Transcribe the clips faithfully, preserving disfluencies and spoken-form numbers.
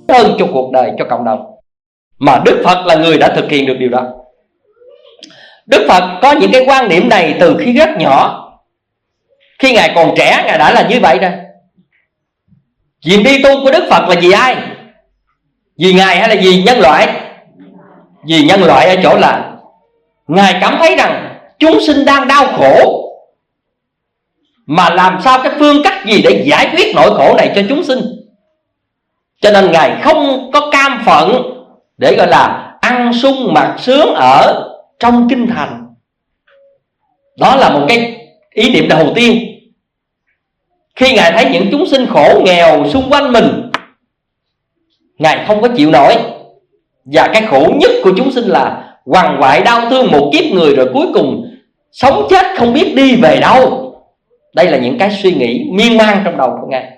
hơn cho cuộc đời, cho cộng đồng. Mà Đức Phật là người đã thực hiện được điều đó. Đức Phật có những cái quan điểm này từ khi rất nhỏ. Khi Ngài còn trẻ, Ngài đã là như vậy rồi. Việc đi tu của Đức Phật là vì ai? Vì Ngài hay là vì nhân loại? Vì nhân loại ở chỗ là Ngài cảm thấy rằng chúng sinh đang đau khổ, mà làm sao cái phương cách gì để giải quyết nỗi khổ này cho chúng sinh. Cho nên Ngài không có cam phận để gọi là ăn sung mặc sướng ở trong kinh thành. Đó là một cái ý niệm đầu tiên. Khi Ngài thấy những chúng sinh khổ nghèo xung quanh mình, Ngài không có chịu nổi. Và cái khổ nhất của chúng sinh là quằn quại đau thương một kiếp người, rồi cuối cùng sống chết không biết đi về đâu. Đây là những cái suy nghĩ miên man trong đầu của Ngài.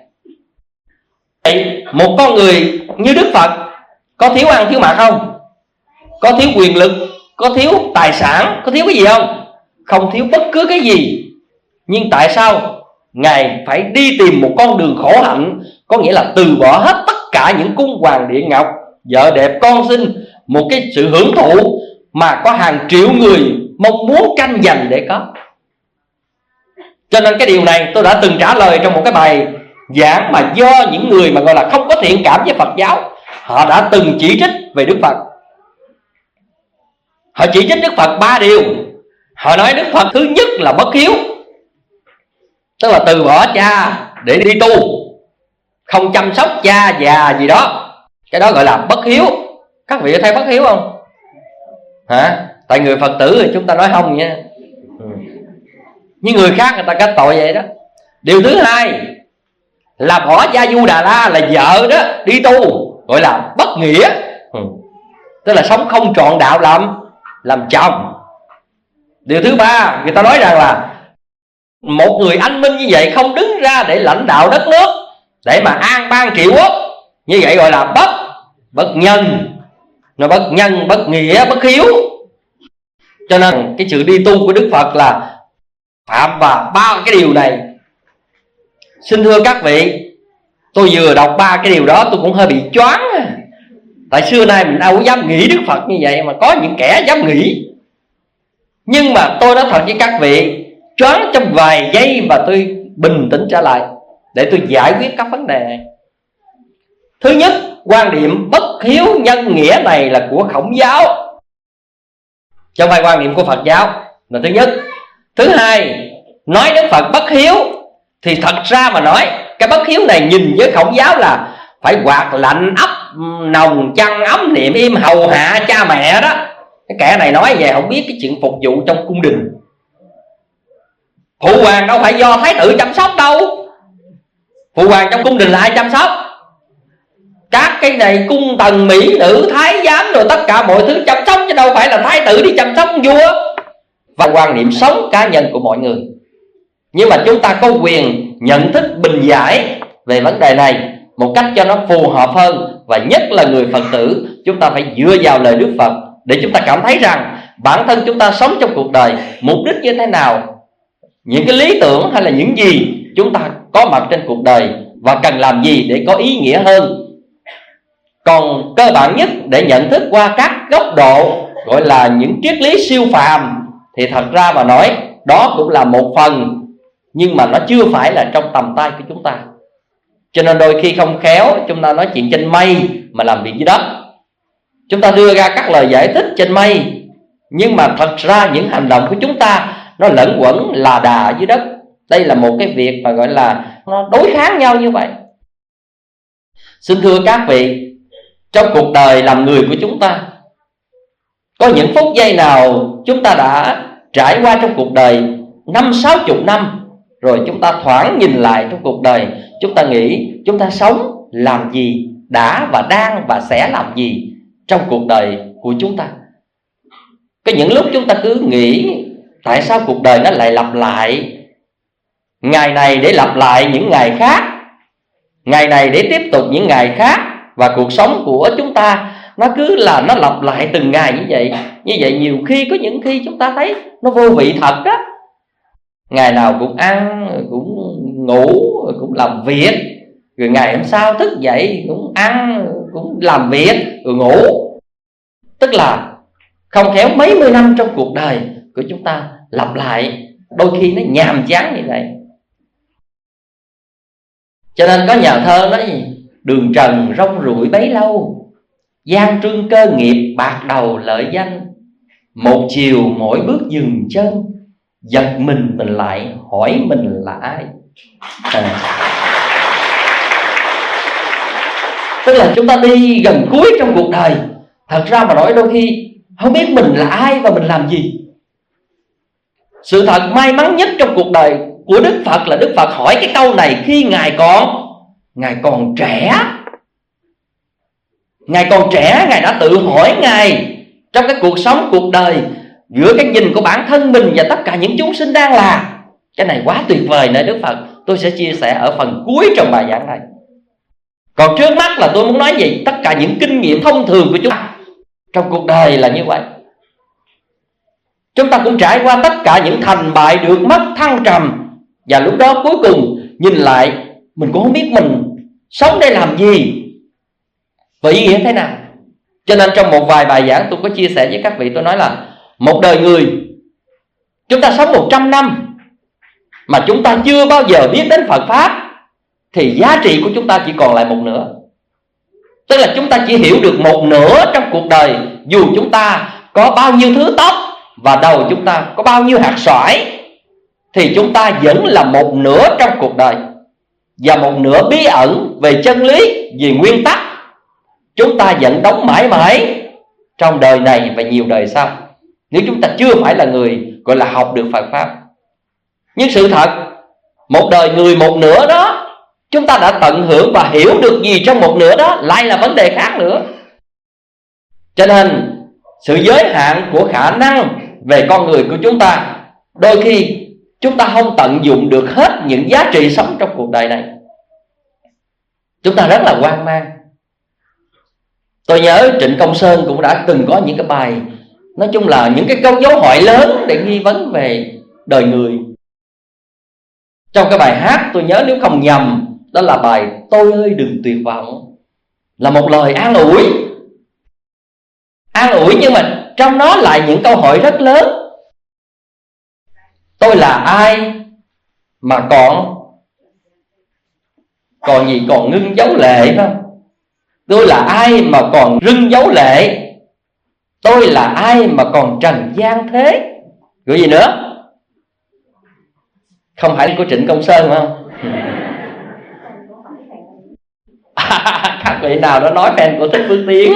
Một con người như Đức Phật có thiếu ăn thiếu mặc không? Có thiếu quyền lực, có thiếu tài sản, có thiếu cái gì không? Không thiếu bất cứ cái gì. Nhưng tại sao Ngài phải đi tìm một con đường khổ hạnh? Có nghĩa là từ bỏ hết tất cả những cung hoàng điện ngọc, vợ đẹp con sinh, một cái sự hưởng thụ mà có hàng triệu người mong muốn tranh giành để có. Cho nên cái điều này tôi đã từng trả lời trong một cái bài giảng mà do những người mà gọi là không có thiện cảm với Phật giáo, họ đã từng chỉ trích về Đức Phật. Họ chỉ trích Đức Phật ba điều. Họ nói Đức Phật thứ nhất là bất hiếu, tức là từ bỏ cha để đi tu, không chăm sóc cha già gì đó. Cái đó gọi là bất hiếu. Các vị có thấy bất hiếu không? Hả? Tại người Phật tử thì chúng ta nói không nha. Nhưng người khác người ta kết tội vậy đó. Điều thứ hai là bỏ Gia Du Đà La là vợ đó đi tu, gọi là bất nghĩa, tức là sống không trọn đạo làm làm chồng. Điều thứ ba, người ta nói rằng là một người anh minh như vậy không đứng ra để lãnh đạo đất nước, để mà an bang trị quốc, như vậy gọi là bất bất nhân. Nó bất nhân, bất nghĩa, bất hiếu. Cho nên cái sự đi tu của Đức Phật là phạm vào ba cái điều này. Xin thưa các vị, tôi vừa đọc ba cái điều đó tôi cũng hơi bị choáng. Tại xưa nay mình đâu có dám nghĩ Đức Phật như vậy, mà có những kẻ dám nghĩ. Nhưng mà tôi nói thật với các vị, choáng trong vài giây và tôi bình tĩnh trở lại để tôi giải quyết các vấn đề này. Thứ nhất, quan điểm bất hiếu nhân nghĩa này là của Khổng giáo, chứ không phải quan điểm của Phật giáo, là thứ nhất. Thứ hai, nói Đức Phật bất hiếu thì thật ra mà nói, cái bất hiếu này nhìn với Khổng giáo là phải quạt lạnh ấp nồng chăn ấm niệm im hầu hạ cha mẹ đó. Cái kẻ này nói về không biết cái chuyện phục vụ trong cung đình. Phụ hoàng đâu phải do thái tử chăm sóc đâu. Phụ hoàng trong cung đình là ai chăm sóc? Các cái này cung tần mỹ nữ thái giám rồi tất cả mọi thứ chăm sóc, chứ đâu phải là thái tử đi chăm sóc vua. Và quan niệm sống cá nhân của mọi người. Nhưng mà chúng ta có quyền nhận thức bình giải về vấn đề này một cách cho nó phù hợp hơn. Và nhất là người Phật tử, chúng ta phải dựa vào lời Đức Phật để chúng ta cảm thấy rằng bản thân chúng ta sống trong cuộc đời mục đích như thế nào, những cái lý tưởng hay là những gì chúng ta có mặt trên cuộc đời và cần làm gì để có ý nghĩa hơn. Còn cơ bản nhất để nhận thức qua các góc độ gọi là những triết lý siêu phàm thì thật ra mà nói đó cũng là một phần, nhưng mà nó chưa phải là trong tầm tay của chúng ta. Cho nên đôi khi không khéo chúng ta nói chuyện trên mây mà làm việc dưới đất. Chúng ta đưa ra các lời giải thích trên mây, nhưng mà thật ra những hành động của chúng ta nó lẫn quẩn là đà dưới đất. Đây là một cái việc mà gọi là nó đối kháng nhau như vậy. Xin thưa các vị, trong cuộc đời làm người của chúng ta, có những phút giây nào chúng ta đã trải qua trong cuộc đời năm sáu chục năm, rồi chúng ta thoáng nhìn lại trong cuộc đời, chúng ta nghĩ chúng ta sống làm gì, đã và đang và sẽ làm gì trong cuộc đời của chúng ta. Có những lúc chúng ta cứ nghĩ tại sao cuộc đời nó lại lặp lại, ngày này để lặp lại những ngày khác, ngày này để tiếp tục những ngày khác. Và cuộc sống của chúng ta nó cứ là nó lặp lại từng ngày như vậy. Như vậy nhiều khi có những khi chúng ta thấy nó vô vị thật đó. Ngày nào cũng ăn, cũng ngủ, cũng làm việc, Rồi ngày hôm sau thức dậy cũng ăn, cũng làm việc, rồi ngủ. Tức là không khéo mấy mươi năm trong cuộc đời của chúng ta lặp lại, đôi khi nó nhàm chán như vậy. Cho nên có nhà thơ nói gì? Đường trần rong ruổi bấy lâu, gian trương cơ nghiệp bạc đầu lợi danh. Một chiều mỗi bước dừng chân, giật mình mình lại hỏi mình là ai. à. Tức là chúng ta đi gần cuối trong cuộc đời, thật ra mà nói đôi khi không biết mình là ai và mình làm gì. Sự thật may mắn nhất trong cuộc đời của Đức Phật là Đức Phật hỏi cái câu này khi Ngài còn Ngài còn trẻ. Ngài còn trẻ, Ngài đã tự hỏi Ngài trong cái cuộc sống, cuộc đời, giữa cái nhìn của bản thân mình và tất cả những chúng sinh đang là. Cái này quá tuyệt vời nơi Đức Phật. Tôi sẽ chia sẻ ở phần cuối trong bài giảng này. Còn trước mắt là tôi muốn nói gì? Tất cả những kinh nghiệm thông thường của chúng ta trong cuộc đời là như vậy. Chúng ta cũng trải qua tất cả những thành bại, được mất, thăng trầm. Và lúc đó cuối cùng nhìn lại, mình cũng không biết mình sống để làm gì và ý nghĩa thế nào. Cho nên trong một vài bài giảng tôi có chia sẻ với các vị, tôi nói là một đời người, chúng ta sống một trăm năm mà chúng ta chưa bao giờ biết đến Phật Pháp, thì giá trị của chúng ta chỉ còn lại một nửa. Tức là chúng ta chỉ hiểu được một nửa trong cuộc đời. Dù chúng ta có bao nhiêu thứ tóc và đầu chúng ta có bao nhiêu hạt xoải, thì chúng ta vẫn là một nửa trong cuộc đời. Và một nửa bí ẩn về chân lý, về nguyên tắc, chúng ta vẫn đóng mãi mãi trong đời này và nhiều đời sau, nếu chúng ta chưa phải là người gọi là học được Phật Pháp. Nhưng sự thật, một đời người một nửa đó, chúng ta đã tận hưởng và hiểu được gì trong một nửa đó lại là vấn đề khác nữa. Cho nên sự giới hạn của khả năng về con người của chúng ta, đôi khi chúng ta không tận dụng được hết những giá trị sống trong cuộc đời này. Chúng ta rất là hoang mang. Tôi nhớ Trịnh Công Sơn cũng đã từng có những cái bài, nói chung là những cái câu dấu hỏi lớn để nghi vấn về đời người. Trong cái bài hát tôi nhớ nếu không nhầm, đó là bài Tôi ơi đừng tuyệt vọng, là một lời an ủi. An ủi nhưng mà trong đó lại những câu hỏi rất lớn. Tôi là ai mà còn Còn gì còn ngưng dấu lệ phải không? Tôi là ai mà còn rưng dấu lệ? Tôi là ai mà còn trần gian thế? Rồi gì nữa? Không phải của Trịnh Công Sơn phải không? Các vị nào đó nói fan của Thích Phương Tiến.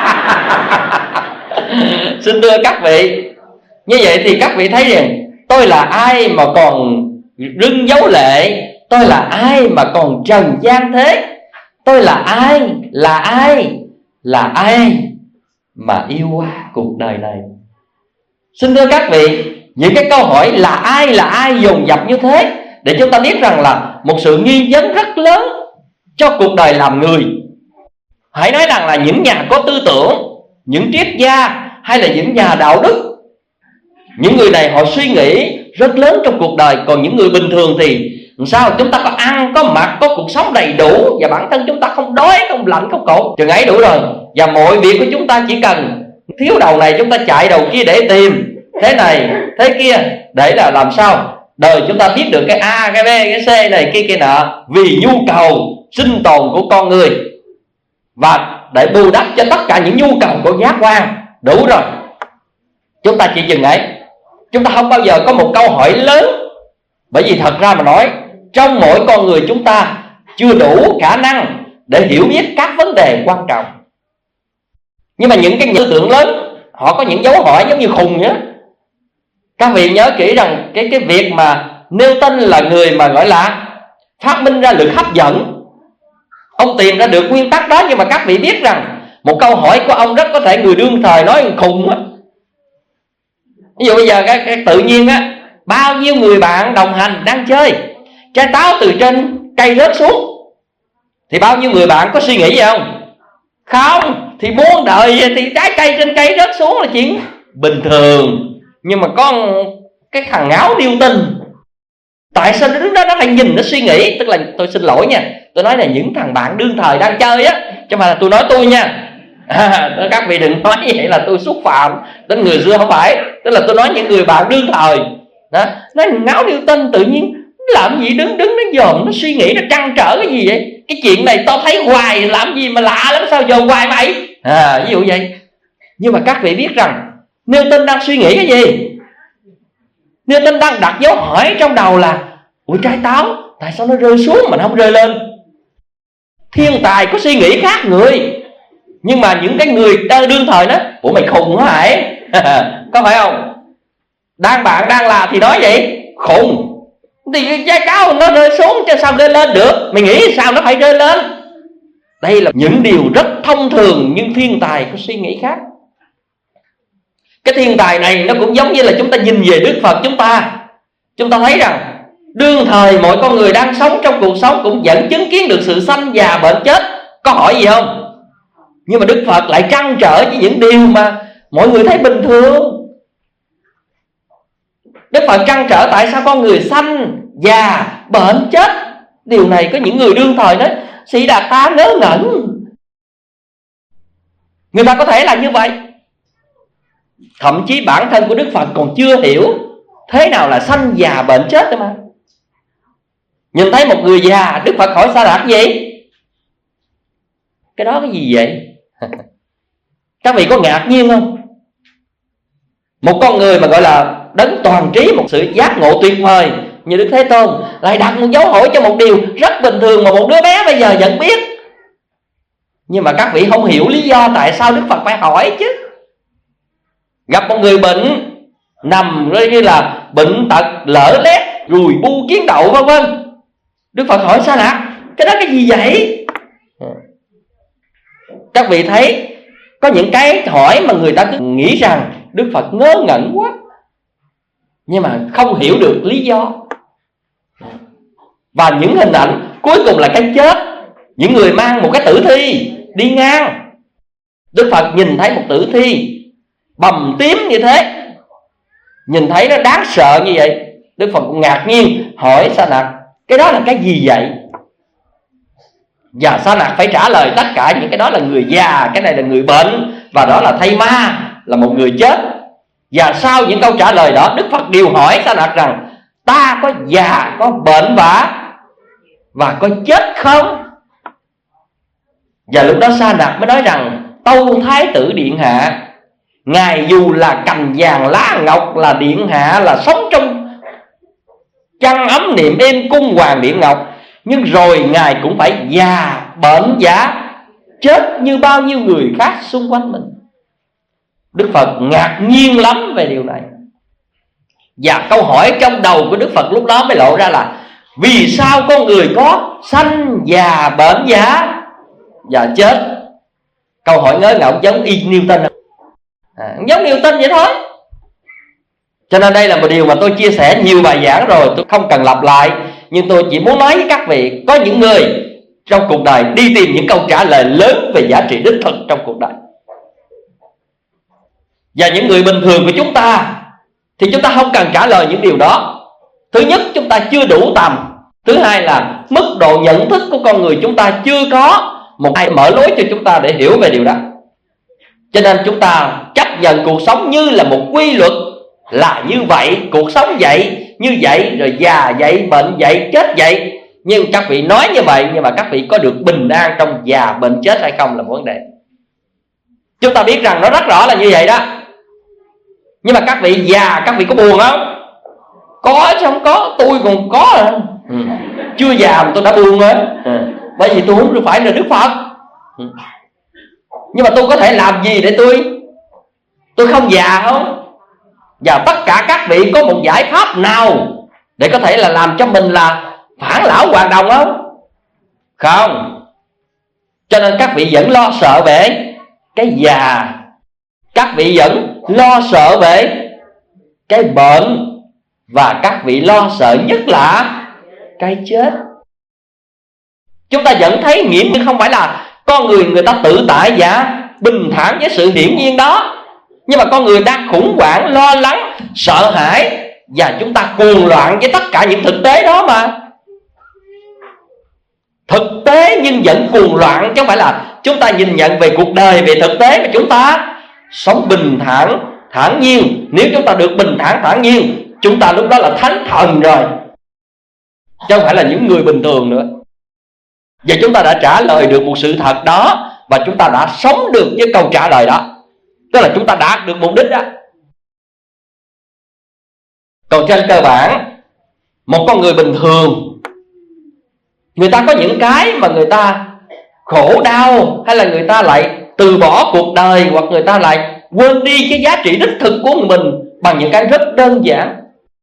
Xin thưa các vị, như vậy thì các vị thấy rằng tôi là ai mà còn rưng dấu lệ? Tôi là ai mà còn trần gian thế? Tôi là ai? Là ai? Là ai mà yêu quá cuộc đời này? Xin thưa các vị, những cái câu hỏi là ai, là ai dồn dập như thế, để chúng ta biết rằng là một sự nghi vấn rất lớn cho cuộc đời làm người. Hãy nói rằng là những nhà có tư tưởng, những triết gia hay là những nhà đạo đức, những người này họ suy nghĩ rất lớn trong cuộc đời. Còn những người bình thường thì sao? Chúng ta có ăn, có mặc, có cuộc sống đầy đủ, và bản thân chúng ta không đói, không lạnh, không khổ, chừng ấy đủ rồi. Và mọi việc của chúng ta chỉ cần thiếu đầu này chúng ta chạy đầu kia để tìm thế này, thế kia, để là làm sao đời chúng ta biết được cái A, cái B, cái C này kia kia nọ, vì nhu cầu sinh tồn của con người và để bù đắp cho tất cả những nhu cầu của giác quan. Đủ rồi, chúng ta chỉ chừng ấy. Chúng ta không bao giờ có một câu hỏi lớn, bởi vì thật ra mà nói, trong mỗi con người chúng ta chưa đủ khả năng để hiểu biết các vấn đề quan trọng. Nhưng mà những cái tư tưởng lớn, họ có những dấu hỏi giống như khùng nhé. Các vị nhớ kỹ rằng cái, cái việc mà Newton là người mà gọi là phát minh ra lực hấp dẫn. Ông tìm ra được nguyên tắc đó, nhưng mà các vị biết rằng một câu hỏi của ông rất có thể người đương thời nói khùng á. Ví dụ bây giờ cái, cái tự nhiên á, bao nhiêu người bạn đồng hành đang chơi, trái táo từ trên cây rớt xuống, thì bao nhiêu người bạn có suy nghĩ gì không? Không, thì muôn đời thì trái cây trên cây rớt xuống là chuyện bình thường. Nhưng mà có cái thằng ngáo Newton Tại sao nó đứng đó nó lại nhìn, nó suy nghĩ? Tức là tôi xin lỗi nha, tôi nói là những thằng bạn đương thời đang chơi á, chứ mà là tôi nói tôi nha. À, các vị đừng nói vậy là tôi xúc phạm đến người xưa, không phải. Tức là tôi nói những người bạn đương thời đó, nói ngáo Newton tự nhiên làm gì đứng đứng nó dòm, nó suy nghĩ, nó trăn trở cái gì vậy? Cái chuyện này tao thấy hoài, làm gì mà lạ lắm, sao giờ hoài mày? À, ví dụ vậy. Nhưng mà các vị biết rằng Newton đang suy nghĩ cái gì? Newton đang đặt dấu hỏi trong đầu là ủa trái táo tại sao nó rơi xuống mà nó không rơi lên? Thiên tài có suy nghĩ khác người, nhưng mà những cái người đương thời đó, ủa mày khùng hả hả? Có phải không? Đang bạn đang là thì nói vậy, khùng. Thì cái trái táo nó rơi xuống chứ sao rơi lên được? Mày nghĩ sao nó phải rơi lên? Đây là những điều rất thông thường, nhưng thiên tài có suy nghĩ khác. Cái thiên tài này nó cũng giống như là chúng ta nhìn về Đức Phật chúng ta. Chúng ta thấy rằng đương thời mọi con người đang sống trong cuộc sống cũng vẫn chứng kiến được sự sanh già bệnh chết. Có hỏi gì không? Nhưng mà Đức Phật lại trăn trở với những điều mà mọi người thấy bình thường. Đức Phật trăn trở tại sao con người sanh già bệnh chết. Điều này có những người đương thời nói Sĩ Đạt Ta ngớ ngẩn. Người ta có thể là như vậy. Thậm chí bản thân của Đức Phật còn chưa hiểu thế nào là sanh già bệnh chết thôi mà. Nhìn thấy một người già, Đức Phật hỏi Sa Đạt gì? Cái đó cái gì vậy? Các vị có ngạc nhiên không? Một con người mà gọi là đấng toàn trí, một sự giác ngộ tuyệt vời như Đức Thế Tôn lại đặt một dấu hỏi cho một điều rất bình thường mà một đứa bé bây giờ vẫn biết. Nhưng mà các vị không hiểu lý do tại sao Đức Phật phải hỏi chứ. Gặp một người bệnh nằm như là bệnh tật lở lét, rùi bu kiến đậu vân vân, Đức Phật hỏi Sa Đạt cái đó cái gì vậy? Các vị thấy có những cái hỏi mà người ta cứ nghĩ rằng Đức Phật ngớ ngẩn quá, nhưng mà không hiểu được lý do. Và những hình ảnh cuối cùng là cái chết. Những người mang một cái tử thi đi ngang, Đức Phật nhìn thấy một tử thi bầm tím như thế, nhìn thấy nó đáng sợ như vậy, Đức Phật cũng ngạc nhiên hỏi Sa Đạt cái đó là cái gì vậy? Và Sa Đạt phải trả lời tất cả những cái đó là người già, cái này là người bệnh, và đó là thây ma, là một người chết. Và sau những câu trả lời đó, Đức Phật điều hỏi Sa Đạt rằng ta có già, có bệnh vã và có chết không? Và lúc đó Sa Đạt mới nói rằng tâu Thái tử điện hạ, ngài dù là cành vàng lá ngọc, là điện hạ, là sống trong chăn ấm niệm êm cung hoàng điện ngọc, nhưng rồi ngài cũng phải già, bệnh vã, chết như bao nhiêu người khác xung quanh mình. Đức Phật ngạc nhiên lắm về điều này. Và câu hỏi trong đầu của Đức Phật lúc đó mới lộ ra là vì sao con người có sanh già bệnh vã và chết? Câu hỏi ngớ ngẩn giống y Newton à, giống Newton vậy thôi. Cho nên đây là một điều mà tôi chia sẻ nhiều bài giảng rồi, tôi không cần lặp lại. Nhưng tôi chỉ muốn nói với các vị, có những người trong cuộc đời đi tìm những câu trả lời lớn về giá trị đích thực trong cuộc đời. Và những người bình thường của chúng ta thì chúng ta không cần trả lời những điều đó. Thứ nhất, chúng ta chưa đủ tầm. Thứ hai là mức độ nhận thức của con người chúng ta chưa có một ai mở lối cho chúng ta để hiểu về điều đó. Cho nên chúng ta chấp nhận cuộc sống như là một quy luật, là như vậy, cuộc sống vậy, như vậy, rồi già vậy, bệnh vậy, chết vậy. Nhưng các vị nói như vậy, nhưng mà các vị có được bình an trong già, bệnh, chết hay không là một vấn đề. Chúng ta biết rằng nó rất rõ là như vậy đó. Nhưng mà các vị già, các vị có buồn không? Có chứ không có, tôi còn có à. ừ. Chưa già mà tôi đã buồn rồi. ừ. Bởi vì tôi không phải là Đức Phật. ừ. Nhưng mà tôi có thể làm gì để tôi Tôi không già không? Và tất cả các vị có một giải pháp nào để có thể là làm cho mình là phản lão hoàn đồng không? Không. Cho nên các vị vẫn lo sợ về cái già, các vị vẫn lo sợ về cái bệnh, và các vị lo sợ nhất là cái chết. Chúng ta vẫn thấy nghiễm nhưng không phải là con người người ta tự tại và bình thản với sự hiển nhiên đó. Nhưng mà con người đang khủng hoảng, lo lắng, sợ hãi và chúng ta cuồng loạn với tất cả những thực tế đó mà. Thực tế nhưng vẫn cuồng loạn, chứ không phải là chúng ta nhìn nhận về cuộc đời, về thực tế, mà chúng ta sống bình thản, thản nhiên. Nếu chúng ta được bình thản, thản nhiên, chúng ta lúc đó là thánh thần rồi, chứ không phải là những người bình thường nữa. Và chúng ta đã trả lời được một sự thật đó, và chúng ta đã sống được với câu trả lời đó, tức là chúng ta đạt được mục đích đó. Còn trên cơ bản, một con người bình thường, người ta có những cái mà người ta khổ đau, hay là người ta lại từ bỏ cuộc đời, hoặc người ta lại quên đi cái giá trị đích thực của mình bằng những cái rất đơn giản.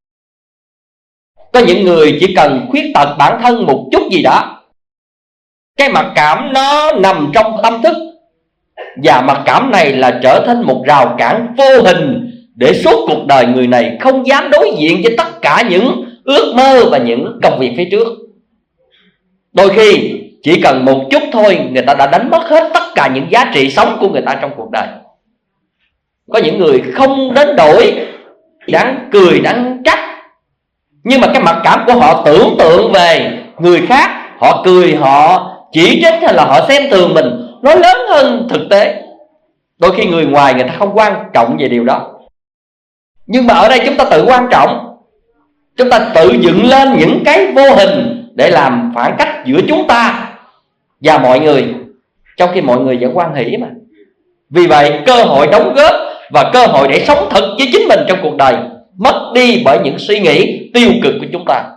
Có những người chỉ cần khuyết tật bản thân một chút gì đó, cái mặc cảm nó nằm trong tâm thức, và mặc cảm này là trở thành một rào cản vô hình để suốt cuộc đời người này không dám đối diện với tất cả những ước mơ và những công việc phía trước. Đôi khi chỉ cần một chút thôi, người ta đã đánh mất hết tất cả những giá trị sống của người ta trong cuộc đời. Có những người không đến đổi đáng cười, đáng trách, nhưng mà cái mặc cảm của họ tưởng tượng về người khác, họ cười, họ chỉ trích, hay là họ xem thường mình, nó lớn hơn thực tế. Đôi khi người ngoài người ta không quan trọng về điều đó, nhưng mà ở đây chúng ta tự quan trọng. Chúng ta tự dựng lên những cái vô hình để làm khoảng cách giữa chúng ta và mọi người, trong khi mọi người vẫn hoan hỷ mà. Vì vậy cơ hội đóng góp và cơ hội để sống thật với chính mình trong cuộc đời mất đi bởi những suy nghĩ tiêu cực của chúng ta.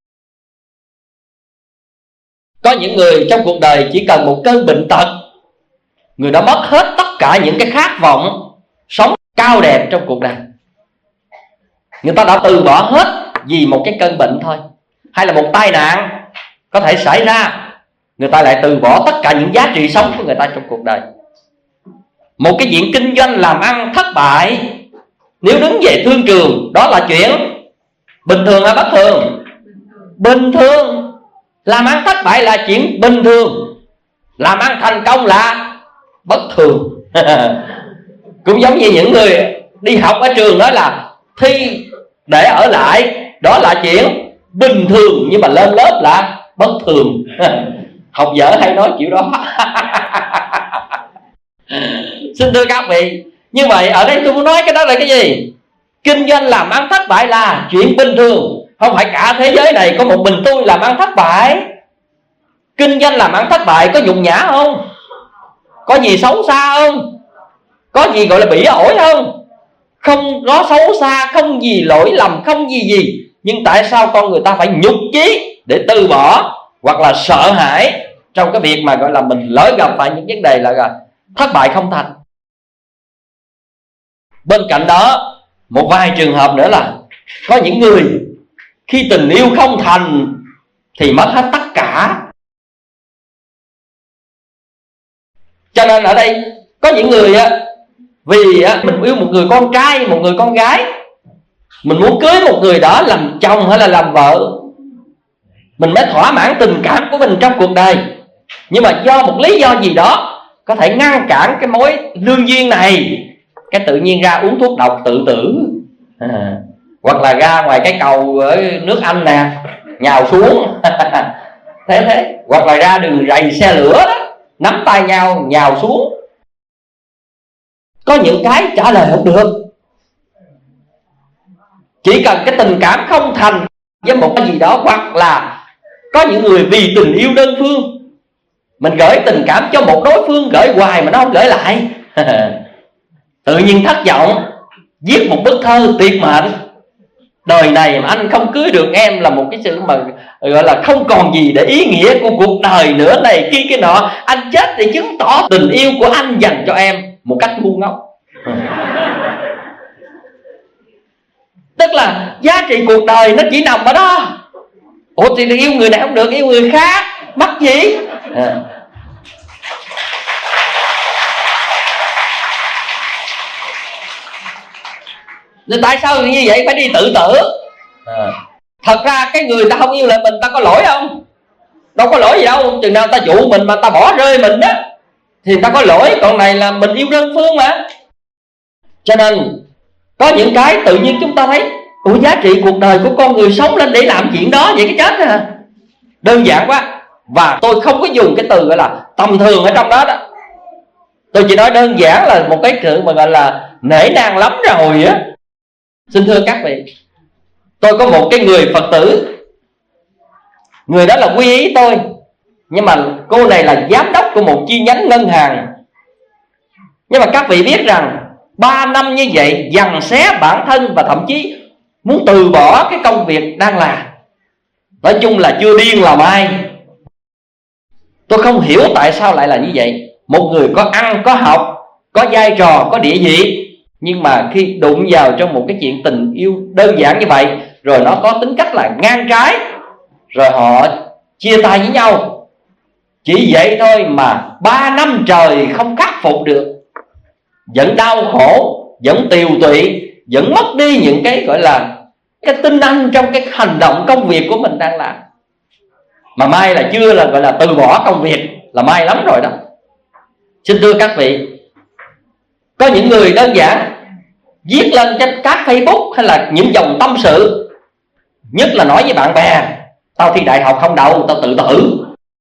Có những người trong cuộc đời chỉ cần một cơn bệnh tật, người đã mất hết tất cả những cái khát vọng sống cao đẹp trong cuộc đời. Người ta đã từ bỏ hết vì một cái cơn bệnh thôi, hay là một tai nạn có thể xảy ra, người ta lại từ bỏ tất cả những giá trị sống của người ta trong cuộc đời. Một cái chuyện kinh doanh làm ăn thất bại, nếu đứng về thương trường, đó là chuyện bình thường hay bất thường? Bình thường. Làm ăn thất bại là chuyện bình thường, làm ăn thành công là bất thường. Cũng giống như những người đi học ở trường nói là thi để ở lại, đó là chuyện bình thường, nhưng mà lên lớp là bất thường. Học dở hay nói kiểu đó. Xin thưa các vị, như vậy ở đây tôi muốn nói cái đó là cái gì? Kinh doanh làm ăn thất bại là chuyện bình thường. Không phải cả thế giới này có một mình tôi làm ăn thất bại. Kinh doanh làm ăn thất bại có nhục nhã không? Có gì xấu xa không? Có gì gọi là bỉ ổi không? Không có xấu xa, không gì lỗi lầm, không gì gì. Nhưng tại sao con người ta phải nhục chí để từ bỏ, hoặc là sợ hãi trong cái việc mà gọi là mình lỡ gặp phải những vấn đề là thất bại không thành? Bên cạnh đó, một vài trường hợp nữa là có những người khi tình yêu không thành thì mất hết tất cả. Cho nên ở đây có những người á, vì á, mình yêu một người con trai, một người con gái, mình muốn cưới một người đó làm chồng hay là làm vợ, mình mới thỏa mãn tình cảm của mình trong cuộc đời. Nhưng mà do một lý do gì đó có thể ngăn cản cái mối lương duyên này, cái tự nhiên ra uống thuốc độc tự tử, à, hoặc là ra ngoài cái cầu ở nước Anh nè, nhào xuống. Thế thế, hoặc là ra đường rầy xe lửa đó, nắm tay nhau nhào xuống. Có những cái trả lời không được. Chỉ cần cái tình cảm không thành với một cái gì đó, hoặc là có những người vì tình yêu đơn phương, mình gửi tình cảm cho một đối phương, gửi hoài mà nó không gửi lại. Tự nhiên thất vọng, viết một bức thơ tuyệt mệnh: đời này mà anh không cưới được em là một cái sự mà gọi là không còn gì để ý nghĩa của cuộc đời nữa, này kia cái nọ. Anh chết để chứng tỏ tình yêu của anh dành cho em một cách ngu ngốc. Tức là giá trị cuộc đời nó chỉ nằm ở đó. Ủa thì yêu người này không được, yêu người khác, mắc gì? À. Rồi tại sao như vậy phải đi tự tử? À. Thật ra cái người ta không yêu lại mình, ta có lỗi không? Đâu có lỗi gì đâu. Chừng nào ta dụ mình mà ta bỏ rơi mình đó thì ta có lỗi. Còn này là mình yêu đơn phương mà. Cho nên có những cái tự nhiên chúng ta thấy Ủa giá trị cuộc đời của con người sống lên để làm chuyện đó, vậy cái chết à? Đơn giản quá. Và tôi không có dùng cái từ gọi là tầm thường ở trong đó đó. Tôi chỉ nói đơn giản là một cái sự mà gọi là nể nang lắm rồi á. Xin thưa các vị, tôi có một cái người Phật tử, người đó là quy ý tôi, nhưng mà cô này là giám đốc của một chi nhánh ngân hàng. Nhưng mà các vị biết rằng ba năm như vậy dằn xé bản thân và thậm chí muốn từ bỏ cái công việc đang làm. Nói chung là chưa điên làm ai. Tôi không hiểu tại sao lại là như vậy. Một người có ăn, có học, có vai trò, có địa vị, nhưng mà khi đụng vào trong một cái chuyện tình yêu đơn giản như vậy, rồi nó có tính cách là ngang trái, rồi họ chia tay với nhau. Chỉ vậy thôi mà ba năm trời không khắc phục được, vẫn đau khổ, vẫn tiều tụy, vẫn mất đi những cái gọi là cái tinh anh trong cái hành động công việc của mình đang làm. Mà may là chưa là gọi là từ bỏ công việc, là may lắm rồi đó. Xin thưa các vị, có những người đơn giản viết lên trên các Facebook hay là những dòng tâm sự, nhất là nói với bạn bè: tao thi đại học không đậu, tao tự tử.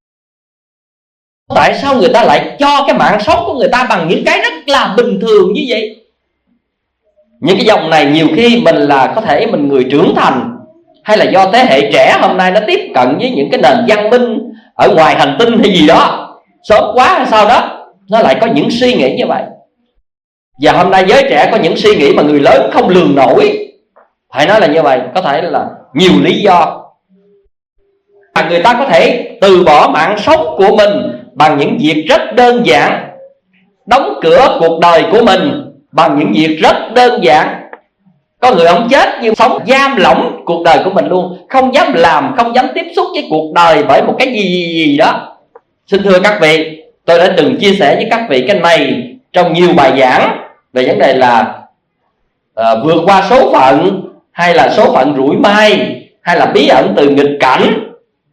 Tại sao người ta lại cho cái mạng sống của người ta bằng những cái rất là bình thường như vậy? Những cái dòng này nhiều khi mình là có thể mình người trưởng thành, hay là do thế hệ trẻ hôm nay nó tiếp cận với những cái nền văn minh ở ngoài hành tinh hay gì đó sớm quá hay sao đó, nó lại có những suy nghĩ như vậy. Và hôm nay giới trẻ có những suy nghĩ mà người lớn không lường nổi. Phải nói là như vậy, có thể là nhiều lý do. Và người ta có thể từ bỏ mạng sống của mình bằng những việc rất đơn giản, đóng cửa cuộc đời của mình bằng những việc rất đơn giản. Có người ông chết nhưng sống giam lỏng cuộc đời của mình luôn, không dám làm, không dám tiếp xúc với cuộc đời bởi một cái gì gì, gì đó. Xin thưa các vị, tôi đã từng chia sẻ với các vị cái này trong nhiều bài giảng về vấn đề là à, vượt qua số phận, hay là số phận rủi may, hay là bí ẩn từ nghịch cảnh,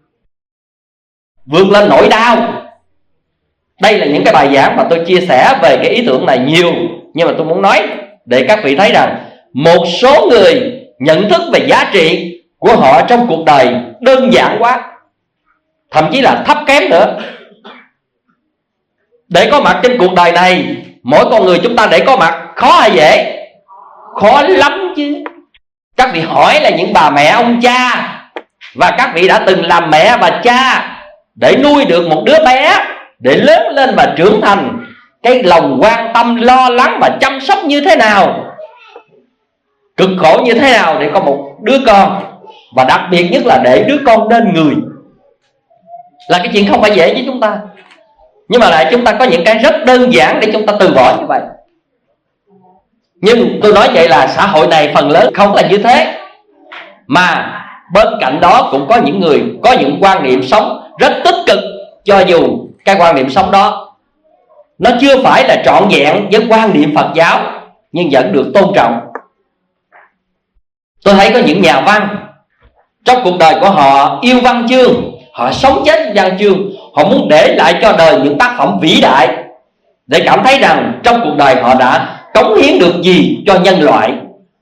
vượt lên nỗi đau. Đây là những cái bài giảng mà tôi chia sẻ về cái ý tưởng này nhiều. Nhưng mà tôi muốn nói để các vị thấy rằng một số người nhận thức về giá trị của họ trong cuộc đời đơn giản quá, thậm chí là thấp kém nữa. Để có mặt trên cuộc đời này, mỗi con người chúng ta để có mặt khó hay dễ? Khó lắm chứ. Các vị hỏi là những bà mẹ ông cha, và các vị đã từng làm mẹ và cha để nuôi được một đứa bé, để lớn lên và trưởng thành, cái lòng quan tâm, lo lắng và chăm sóc như thế nào, cực khổ như thế nào để có một đứa con, và đặc biệt nhất là để đứa con nên người, là cái chuyện không phải dễ với chúng ta. Nhưng mà lại chúng ta có những cái rất đơn giản để chúng ta từ bỏ như vậy. Nhưng tôi nói vậy là xã hội này phần lớn không là như thế. Mà bên cạnh đó cũng có những người có những quan niệm sống rất tích cực, cho dù cái quan niệm sống đó nó chưa phải là trọn vẹn với quan niệm Phật giáo, nhưng vẫn được tôn trọng. Tôi thấy có những nhà văn trong cuộc đời của họ yêu văn chương, họ sống chết với văn chương, họ muốn để lại cho đời những tác phẩm vĩ đại, để cảm thấy rằng trong cuộc đời họ đã cống hiến được gì cho nhân loại.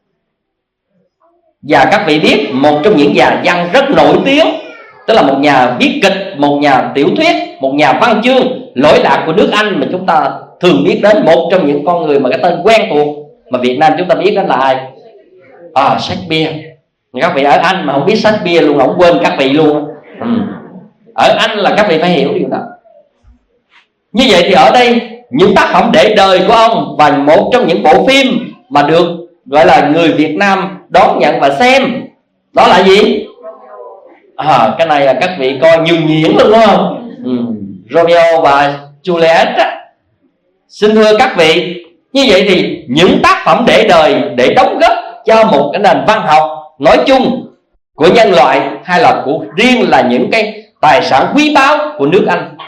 Và các vị biết một trong những nhà văn rất nổi tiếng, tức là một nhà viết kịch, một nhà tiểu thuyết, một nhà văn chương lỗi lạc của nước Anh mà chúng ta thường biết đến, một trong những con người mà cái tên quen thuộc mà Việt Nam chúng ta biết đến là ai? À, Shakespeare. Các vị ở Anh mà không biết Shakespeare luôn, không quên các vị luôn. ừ. Ở Anh là các vị phải hiểu điều đó. Như vậy thì ở đây những tác phẩm để đời của ông, và một trong những bộ phim mà được gọi là người Việt Nam đón nhận và xem, đó là gì? À, cái này là các vị coi nhường nhuyễn luôn đúng không? ừ. Romeo và Juliet á. Xin thưa các vị, như vậy thì những tác phẩm để đời để đóng góp cho một cái nền văn học nói chung của nhân loại, hay là của riêng là những cái tài sản quý báu của nước Anh.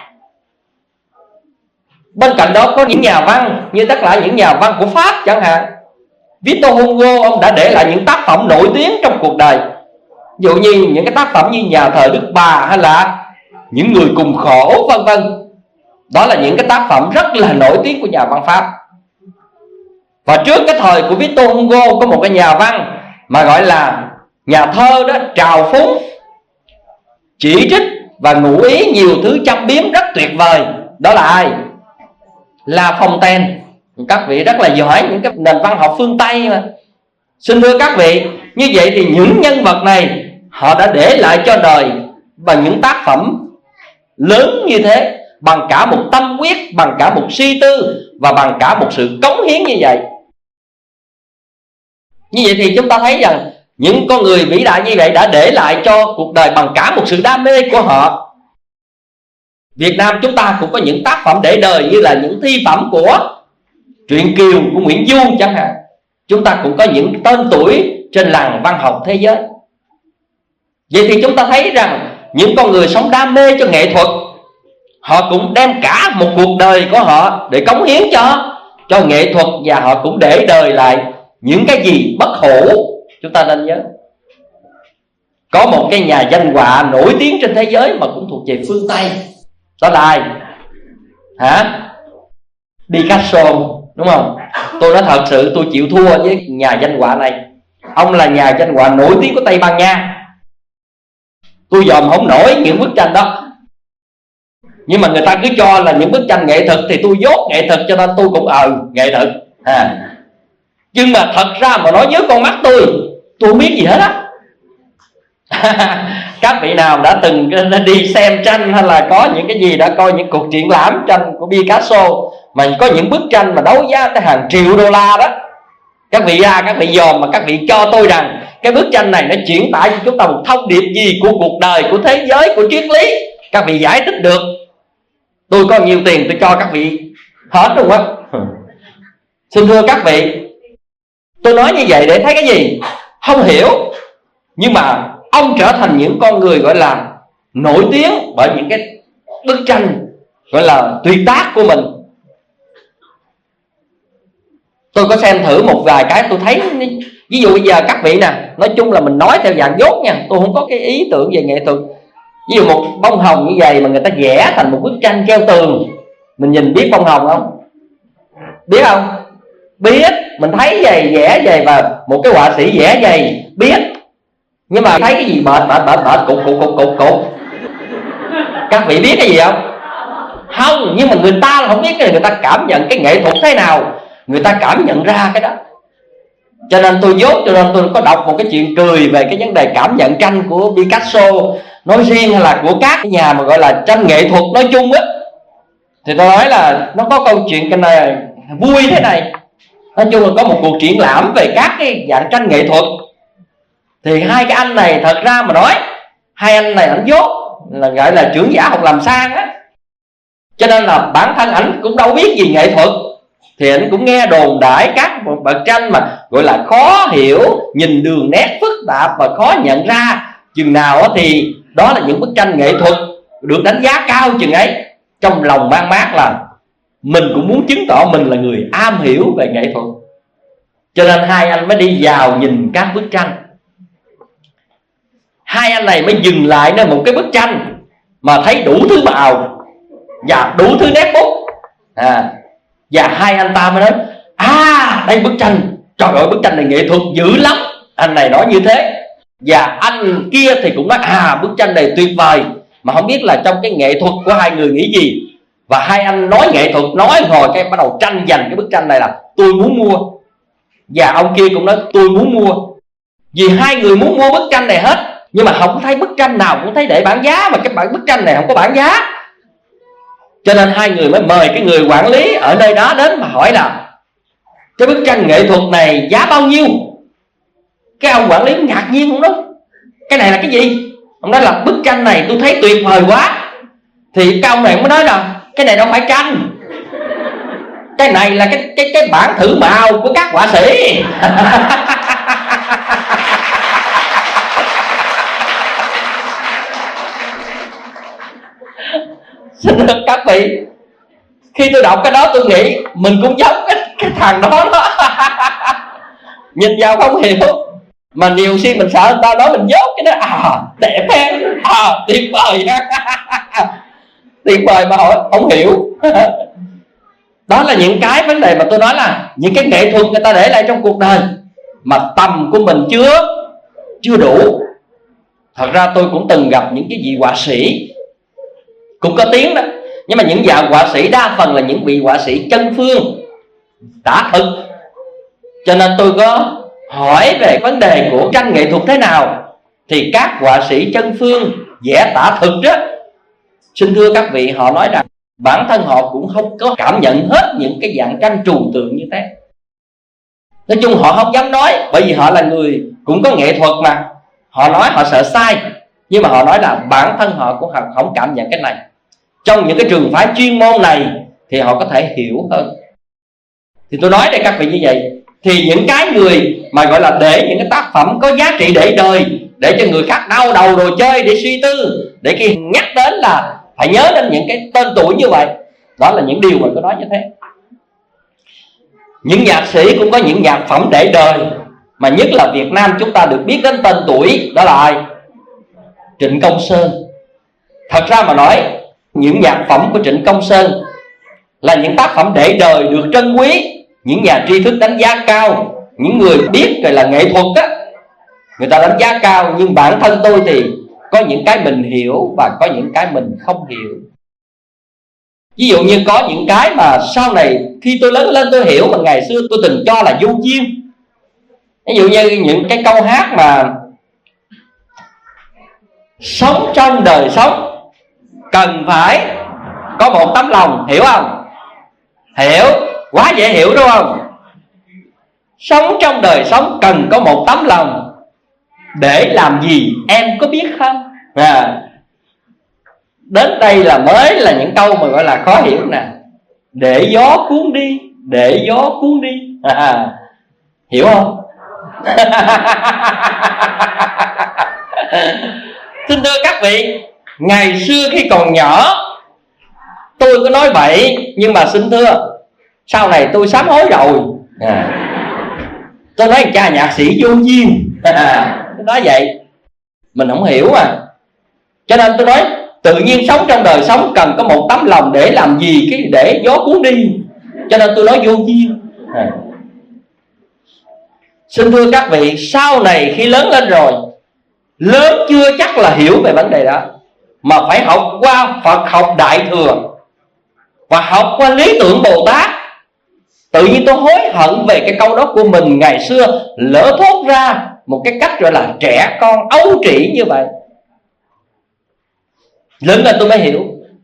Bên cạnh đó có những nhà văn như tất cả những nhà văn của Pháp chẳng hạn. Victor Hugo, ông đã để lại những tác phẩm nổi tiếng trong cuộc đời. Ví dụ như những cái tác phẩm như Nhà thờ Đức Bà, hay là Những người cùng khổ, vân vân. Đó là những cái tác phẩm rất là nổi tiếng của nhà văn Pháp. Và trước cái thời của Victor Hugo có một cái nhà văn mà gọi là nhà thơ đó trào phúng, chỉ trích và ngụ ý nhiều thứ châm biếm rất tuyệt vời. Đó là ai? La Fontaine. Các vị rất là giỏi những cái nền văn học phương Tây mà. Xin thưa các vị, như vậy thì những nhân vật này họ đã để lại cho đời bằng những tác phẩm lớn như thế, bằng cả một tâm huyết, bằng cả một suy tư và bằng cả một sự cống hiến như vậy. Như vậy thì chúng ta thấy rằng những con người vĩ đại như vậy đã để lại cho cuộc đời bằng cả một sự đam mê của họ. Việt Nam chúng ta cũng có những tác phẩm để đời như là những thi phẩm của truyện Kiều của Nguyễn Du chẳng hạn. Chúng ta cũng có những tên tuổi trên làng văn học thế giới. Vậy thì chúng ta thấy rằng những con người sống đam mê cho nghệ thuật, họ cũng đem cả một cuộc đời của họ để cống hiến cho cho nghệ thuật, và họ cũng để đời lại những cái gì bất hủ. Chúng ta nên nhớ, có một cái nhà danh họa nổi tiếng trên thế giới mà cũng thuộc về phương Tây. Đó là ai? Hả? Picasso, đúng không? Tôi nói thật sự tôi chịu thua với nhà danh họa này. Ông là nhà danh họa nổi tiếng của Tây Ban Nha. Tôi dòm không nổi những bức tranh đó, nhưng mà người ta cứ cho là những bức tranh nghệ thuật thì tôi dốt nghệ thuật, cho nên tôi cũng ờ nghệ thuật à. Nhưng mà thật ra mà nói với con mắt tôi, tôi không biết gì hết á. Các vị nào đã từng đi xem tranh hay là có những cái gì đã coi những cuộc triển lãm tranh của Picasso mà có những bức tranh mà đấu giá tới hàng triệu đô la đó, các vị ra các vị dòm mà các vị cho tôi rằng cái bức tranh này nó chuyển tải cho chúng ta một thông điệp gì của cuộc đời, của thế giới, của triết lý, các vị giải thích được, tôi có nhiều tiền tôi cho các vị hết luôn á. Xin thưa các vị, tôi nói như vậy để thấy cái gì? Không hiểu. Nhưng mà ông trở thành những con người gọi là nổi tiếng bởi những cái bức tranh gọi là tuyệt tác của mình. Tôi có xem thử một vài cái tôi thấy, ví dụ bây giờ các vị nè, nói chung là mình nói theo dạng dốt nha, tôi không có cái ý tưởng về nghệ thuật. Ví dụ một bông hồng như vậy mà người ta vẽ thành một bức tranh treo tường, mình nhìn biết bông hồng không? Biết không? Biết. Mình thấy vậy vẽ vậy và một cái họa sĩ vẽ vậy biết. Nhưng mà thấy cái gì bệt bệt bệt bệt cục cục cục cục cục các vị biết cái gì không? Không. Nhưng mà người ta không biết cái, người ta cảm nhận cái nghệ thuật thế nào, người ta cảm nhận ra cái đó. Cho nên tôi dốt, cho nên tôi có đọc một cái chuyện cười về cái vấn đề cảm nhận tranh của Picasso nói riêng hay là của các cái nhà mà gọi là tranh nghệ thuật nói chung á. Thì tôi nói là nó có câu chuyện cái này vui thế này. Nói chung là có một cuộc triển lãm về các cái dạng tranh nghệ thuật. Thì hai cái anh này thật ra mà nói, hai anh này ảnh dốt, là gọi là trưởng giả học làm sang á. Cho nên là bản thân ảnh cũng đâu biết gì nghệ thuật, thì anh cũng nghe đồn đãi các bức tranh mà gọi là khó hiểu, nhìn đường nét phức tạp và khó nhận ra chừng nào thì đó là những bức tranh nghệ thuật được đánh giá cao chừng ấy. Trong lòng mang mát là mình cũng muốn chứng tỏ mình là người am hiểu về nghệ thuật. Cho nên hai anh mới đi vào nhìn các bức tranh. Hai anh này mới dừng lại nơi một cái bức tranh mà thấy đủ thứ màu và đủ thứ nét bút à. Và hai anh ta mới nói: à đây bức tranh, trời ơi bức tranh này nghệ thuật dữ lắm. Anh này nói như thế. Và anh kia thì cũng nói: à bức tranh này tuyệt vời. Mà không biết là trong cái nghệ thuật của hai người nghĩ gì. Và hai anh nói nghệ thuật, nói hồi cái bắt đầu tranh giành cái bức tranh này là tôi muốn mua. Và ông kia cũng nói tôi muốn mua. Vì hai người muốn mua bức tranh này hết, nhưng mà không thấy bức tranh nào cũng thấy để bảng giá, mà cái bản bức tranh này không có bảng giá. Cho nên hai người mới mời cái người quản lý ở nơi đó đến mà hỏi là cái bức tranh nghệ thuật này giá bao nhiêu. Cái ông quản lý ngạc nhiên, ông nói cái này là cái gì? Ông nói là bức tranh này tôi thấy tuyệt vời quá. Thì cái ông này mới nói là cái này đâu phải tranh, cái này là cái cái cái bản thử màu của các họa sĩ. Xin thưa các vị, khi tôi đọc cái đó tôi nghĩ mình cũng giống cái, cái thằng đó đó. Nhìn vào không hiểu, mà nhiều khi mình sợ người ta nói mình dốt cái đó. À đẹp em, à tuyệt vời. Tuyệt vời mà hỏi không hiểu. Đó là những cái vấn đề mà tôi nói là những cái nghệ thuật người ta để lại trong cuộc đời. mà tầm của mình chưa chưa đủ. Thật ra tôi cũng từng gặp những cái vị họa sĩ cũng có tiếng đó, nhưng mà những dạng họa sĩ đa phần là những vị họa sĩ chân phương tả thực. Cho nên tôi có hỏi về vấn đề của tranh nghệ thuật thế nào, thì các họa sĩ chân phương vẽ tả thực đó, xin thưa các vị, họ nói rằng bản thân họ cũng không có cảm nhận hết những cái dạng tranh trừu tượng như thế. Nói chung họ không dám nói, bởi vì họ là người cũng có nghệ thuật mà. Họ nói họ sợ sai, nhưng mà họ nói là bản thân họ cũng không cảm nhận cái này. Trong những cái trường phái chuyên môn này thì họ có thể hiểu hơn. Thì tôi nói đây các vị như vậy. Thì những cái người mà gọi là để những cái tác phẩm có giá trị để đời, để cho người khác đau đầu rồi chơi, để suy tư, để khi nhắc đến là phải nhớ đến những cái tên tuổi như vậy. Đó là những điều mà tôi nói như thế. Những nhạc sĩ cũng có những nhạc phẩm để đời, mà nhất là Việt Nam chúng ta được biết đến tên tuổi, đó là ai? Trịnh Công Sơn. Thật ra mà nói, những nhạc phẩm của Trịnh Công Sơn là những tác phẩm để đời được trân quý. Những nhà tri thức đánh giá cao, những người biết rồi là nghệ thuật á, người ta đánh giá cao. Nhưng bản thân tôi thì có những cái mình hiểu và có những cái mình không hiểu. Ví dụ như có những cái mà sau này khi tôi lớn lên tôi hiểu, mà ngày xưa tôi từng cho là vô duyên. Ví dụ như những cái câu hát mà sống trong đời sống cần phải có một tấm lòng, hiểu không? Hiểu, quá dễ hiểu đúng không? Sống trong đời sống cần có một tấm lòng, để làm gì em có biết không? À, đến đây là mới là những câu mà gọi là khó hiểu nè. Để gió cuốn đi, để gió cuốn đi, à, hiểu không? Xin thưa các vị, ngày xưa khi còn nhỏ tôi có nói vậy, nhưng mà xin thưa sau này tôi sám hối rồi. À, tôi nói cha nhạc sĩ vô duyên. À, tôi nói vậy mình không hiểu mà. Cho nên tôi nói tự nhiên sống trong đời sống cần có một tấm lòng, để làm gì cái để gió cuốn đi. Cho nên tôi nói vô duyên. À, xin thưa các vị, sau này khi lớn lên rồi, lớn chưa chắc là hiểu về vấn đề đó, mà phải học qua Phật học Đại Thừa và học qua lý tưởng Bồ Tát. Tự nhiên tôi hối hận về cái câu đó của mình ngày xưa, lỡ thốt ra một cái cách gọi là trẻ con ấu trĩ như vậy. Lớn lên tôi mới hiểu,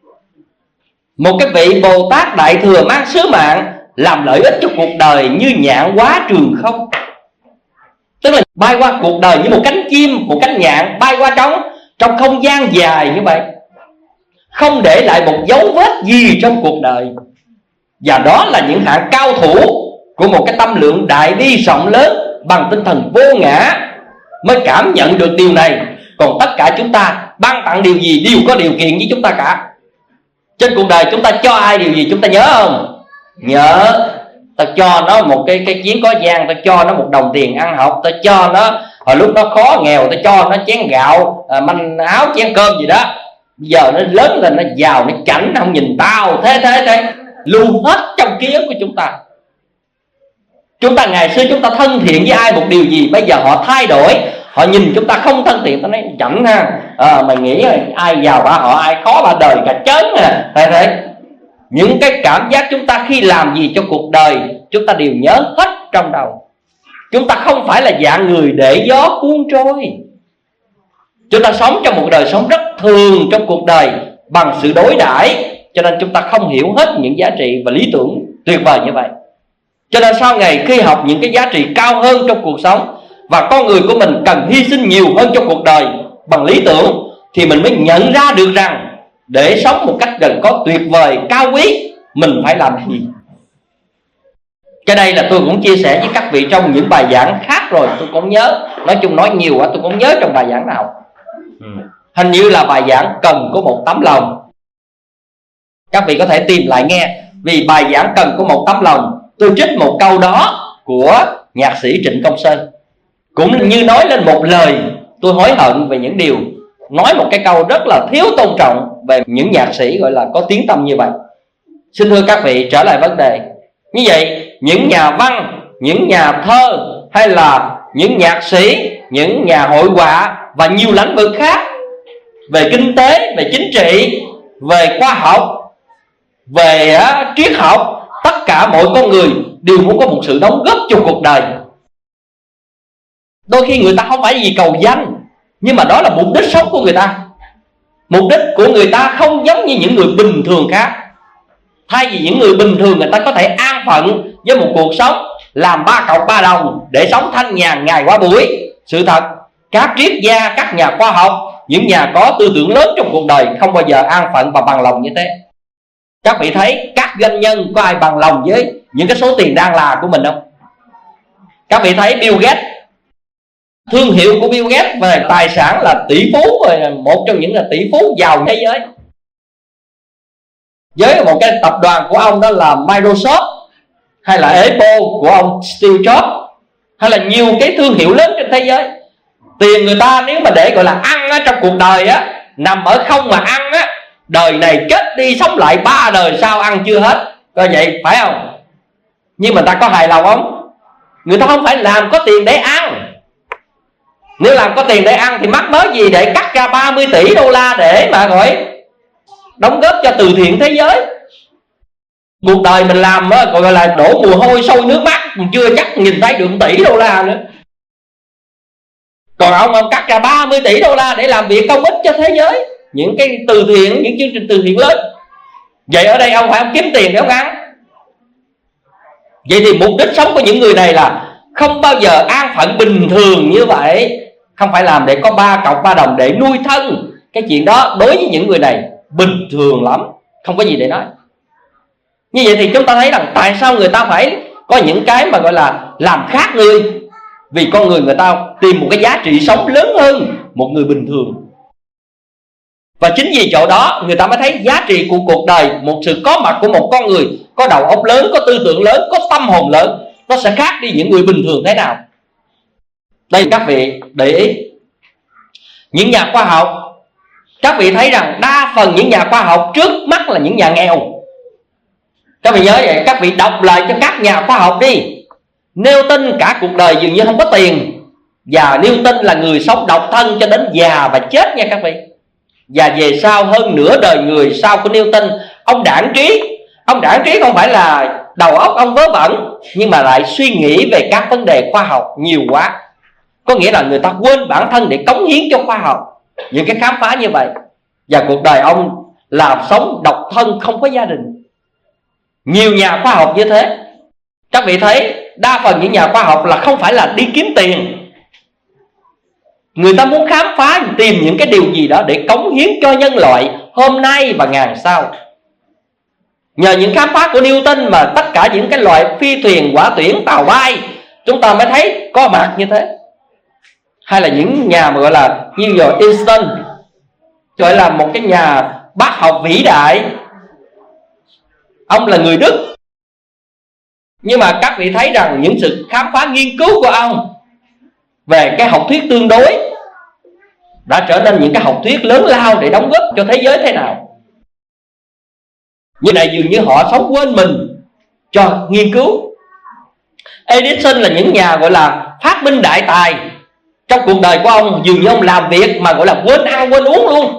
một cái vị Bồ Tát Đại Thừa mang sứ mạng làm lợi ích cho cuộc đời như nhạn hóa trường không. Tức là bay qua cuộc đời như một cánh chim, một cánh nhạn bay qua trong trong không gian dài như vậy, không để lại một dấu vết gì trong cuộc đời. Và đó là những hạng cao thủ của một cái tâm lượng đại bi rộng lớn, bằng tinh thần vô ngã mới cảm nhận được điều này. Còn tất cả chúng ta ban tặng điều gì đều có điều kiện với chúng ta cả. Trên cuộc đời chúng ta cho ai điều gì chúng ta nhớ không? Nhớ. Ta cho nó một cái cái chuyến có gian, ta cho nó một đồng tiền ăn học, ta cho nó hồi lúc nó khó nghèo, ta cho nó chén gạo, à, manh áo, chén cơm gì đó. Bây giờ nó lớn lên, nó giàu, nó chảnh, nó không nhìn tao, thế thế thế luôn hết trong ký ức của chúng ta. Chúng ta ngày xưa chúng ta thân thiện với ai một điều gì, bây giờ họ thay đổi, họ nhìn chúng ta không thân thiện, ta nói chảnh ha, à, mày nghĩ ai giàu bả họ, ai khó bả đời cả chớn à, thế thế. Những cái cảm giác chúng ta khi làm gì cho cuộc đời, chúng ta đều nhớ hết trong đầu. Chúng ta không phải là dạng người để gió cuốn trôi. Chúng ta sống trong một đời sống rất thường trong cuộc đời bằng sự đối đãi, cho nên chúng ta không hiểu hết những giá trị và lý tưởng tuyệt vời như vậy. Cho nên sau ngày khi học những cái giá trị cao hơn trong cuộc sống, và con người của mình cần hy sinh nhiều hơn trong cuộc đời bằng lý tưởng, thì mình mới nhận ra được rằng để sống một cách gần có tuyệt vời cao quý, mình phải làm gì. Cái đây là tôi cũng chia sẻ với các vị trong những bài giảng khác rồi, tôi cũng nhớ. Nói chung nói nhiều quá tôi cũng nhớ trong bài giảng nào. Hình như là bài giảng cần có một tấm lòng. Các vị có thể tìm lại nghe. Vì bài giảng cần có một tấm lòng, tôi trích một câu đó của nhạc sĩ Trịnh Công Sơn. Cũng như nói lên một lời tôi hối hận về những điều, nói một cái câu rất là thiếu tôn trọng về những nhạc sĩ gọi là có tiếng tăm như vậy. Xin thưa các vị, trở lại vấn đề. Như vậy những nhà văn, những nhà thơ hay là những nhạc sĩ, những nhà hội họa và nhiều lĩnh vực khác, về kinh tế, về chính trị, về khoa học, về uh, triết học, tất cả mọi con người đều muốn có một sự đóng góp cho cuộc đời. Đôi khi người ta không phải vì cầu danh, nhưng mà đó là mục đích sống của người ta. Mục đích của người ta không giống như những người bình thường khác. Thay vì những người bình thường, người ta có thể an phận với một cuộc sống làm ba cọc ba đồng để sống thanh nhàn ngày qua buổi. Sự thật, các triết gia, các nhà khoa học, những nhà có tư tưởng lớn trong cuộc đời không bao giờ an phận và bằng lòng như thế. Các vị thấy các doanh nhân có ai bằng lòng với những cái số tiền đang là của mình không? Các vị thấy Bill Gates, thương hiệu của Bill Gates về tài sản là tỷ phú, một trong những là tỷ phú giàu thế giới. Với một cái tập đoàn của ông đó là Microsoft, hay là Apple của ông Steve Jobs, hay là nhiều cái thương hiệu lớn trên thế giới. Tiền người ta nếu mà để gọi là ăn á, trong cuộc đời á, nằm ở không mà ăn á, đời này chết đi sống lại ba đời sau ăn chưa hết. Coi vậy phải không? Nhưng mà ta có hài lòng không? Người ta không phải làm có tiền để ăn. Nếu làm có tiền để ăn thì mắc mớ gì để cắt ra ba mươi tỷ đô la để mà gọi đóng góp cho từ thiện thế giới. Cuộc đời mình làm á, gọi là đổ mồ hôi sôi nước mắt, mình chưa chắc nhìn thấy được tỷ đô la nữa. Còn ông ông cắt ra ba mươi tỷ đô la để làm việc công ích cho thế giới, những cái từ thiện, những chương trình từ thiện lớn. Vậy ở đây ông phải ông kiếm tiền để ông ăn. Vậy thì mục đích sống của những người này là không bao giờ an phận bình thường như vậy, không phải làm để có ba cọc ba đồng để nuôi thân. Cái chuyện đó đối với những người này bình thường lắm, không có gì để nói. Như vậy thì chúng ta thấy rằng tại sao người ta phải có những cái mà gọi là làm khác người. Vì con người người ta tìm một cái giá trị sống lớn hơn một người bình thường. Và chính vì chỗ đó người ta mới thấy giá trị của cuộc đời, một sự có mặt của một con người có đầu óc lớn, có tư tưởng lớn, có tâm hồn lớn, nó sẽ khác đi những người bình thường thế nào. Đây các vị để ý, những nhà khoa học, các vị thấy rằng đa phần những nhà khoa học trước mắt là những nhà nghèo. Các vị nhớ vậy, các vị đọc lại cho các nhà khoa học đi. Newton cả cuộc đời dường như không có tiền, và Newton là người sống độc thân cho đến già và chết nha các vị. Và về sau hơn nửa đời người sau của Newton, ông đãng trí. Ông đãng trí không phải là đầu óc ông vớ vẩn, nhưng mà lại suy nghĩ về các vấn đề khoa học nhiều quá. Có nghĩa là người ta quên bản thân để cống hiến cho khoa học những cái khám phá như vậy. Và cuộc đời ông là sống độc thân, không có gia đình. Nhiều nhà khoa học như thế. Các vị thấy đa phần những nhà khoa học là không phải là đi kiếm tiền. Người ta muốn khám phá, tìm những cái điều gì đó để cống hiến cho nhân loại hôm nay và ngàn sau. Nhờ những khám phá của Newton mà tất cả những cái loại phi thuyền, hỏa tuyển, tàu bay chúng ta mới thấy có mặt như thế. Hay là những nhà mà gọi là như giờ Einstein, gọi là một cái nhà bác học vĩ đại. Ông là người Đức, nhưng mà các vị thấy rằng những sự khám phá nghiên cứu của ông về cái học thuyết tương đối đã trở nên những cái học thuyết lớn lao để đóng góp cho thế giới thế nào. Như này dường như họ sống quên mình cho nghiên cứu. Edison là những nhà gọi là phát minh đại tài. Trong cuộc đời của ông dường như ông làm việc mà gọi là quên ăn quên uống luôn.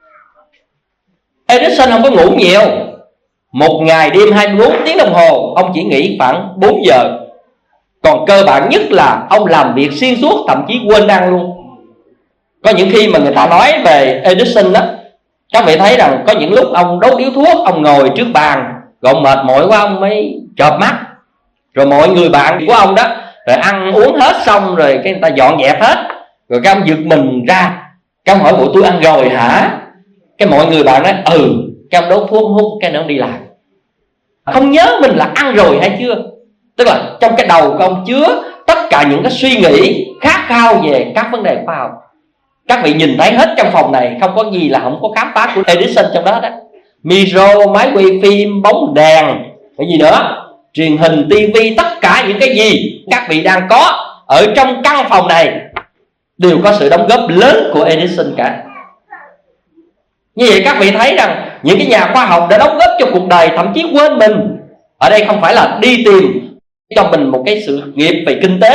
Edison không có ngủ nhiều. Một ngày đêm hai mươi bốn tiếng đồng hồ, ông chỉ nghỉ khoảng bốn giờ. Còn cơ bản nhất là ông làm việc xuyên suốt, thậm chí quên ăn luôn. Có những khi mà người ta nói về Edison đó, các vị thấy rằng có những lúc ông đốt điếu thuốc, ông ngồi trước bàn, rồi ông mệt mỏi quá ông mới chợp mắt. Rồi mọi người bạn của ông đó, rồi ăn uống hết xong rồi cái người ta dọn dẹp hết, rồi cái ông giật mình ra, cái ông hỏi bộ tôi ăn rồi hả? Cái mọi người bạn nói ừ. Cái ông đốt thuốc hút, cái nữa ông đi làm, không nhớ mình là ăn rồi hay chưa. Tức là trong cái đầu của ông chứa tất cả những cái suy nghĩ khát khao về các vấn đề khoa học. Các vị nhìn thấy hết trong phòng này không có gì là không có khám phá của Edison trong đó đó. Micro, máy quay phim, bóng đèn, cái gì nữa, truyền hình, tivi, tất cả những cái gì các vị đang có ở trong căn phòng này đều có sự đóng góp lớn của Edison cả. Như vậy các vị thấy rằng những cái nhà khoa học đã đóng góp cho cuộc đời, thậm chí quên mình. Ở đây không phải là đi tìm cho mình một cái sự nghiệp về kinh tế,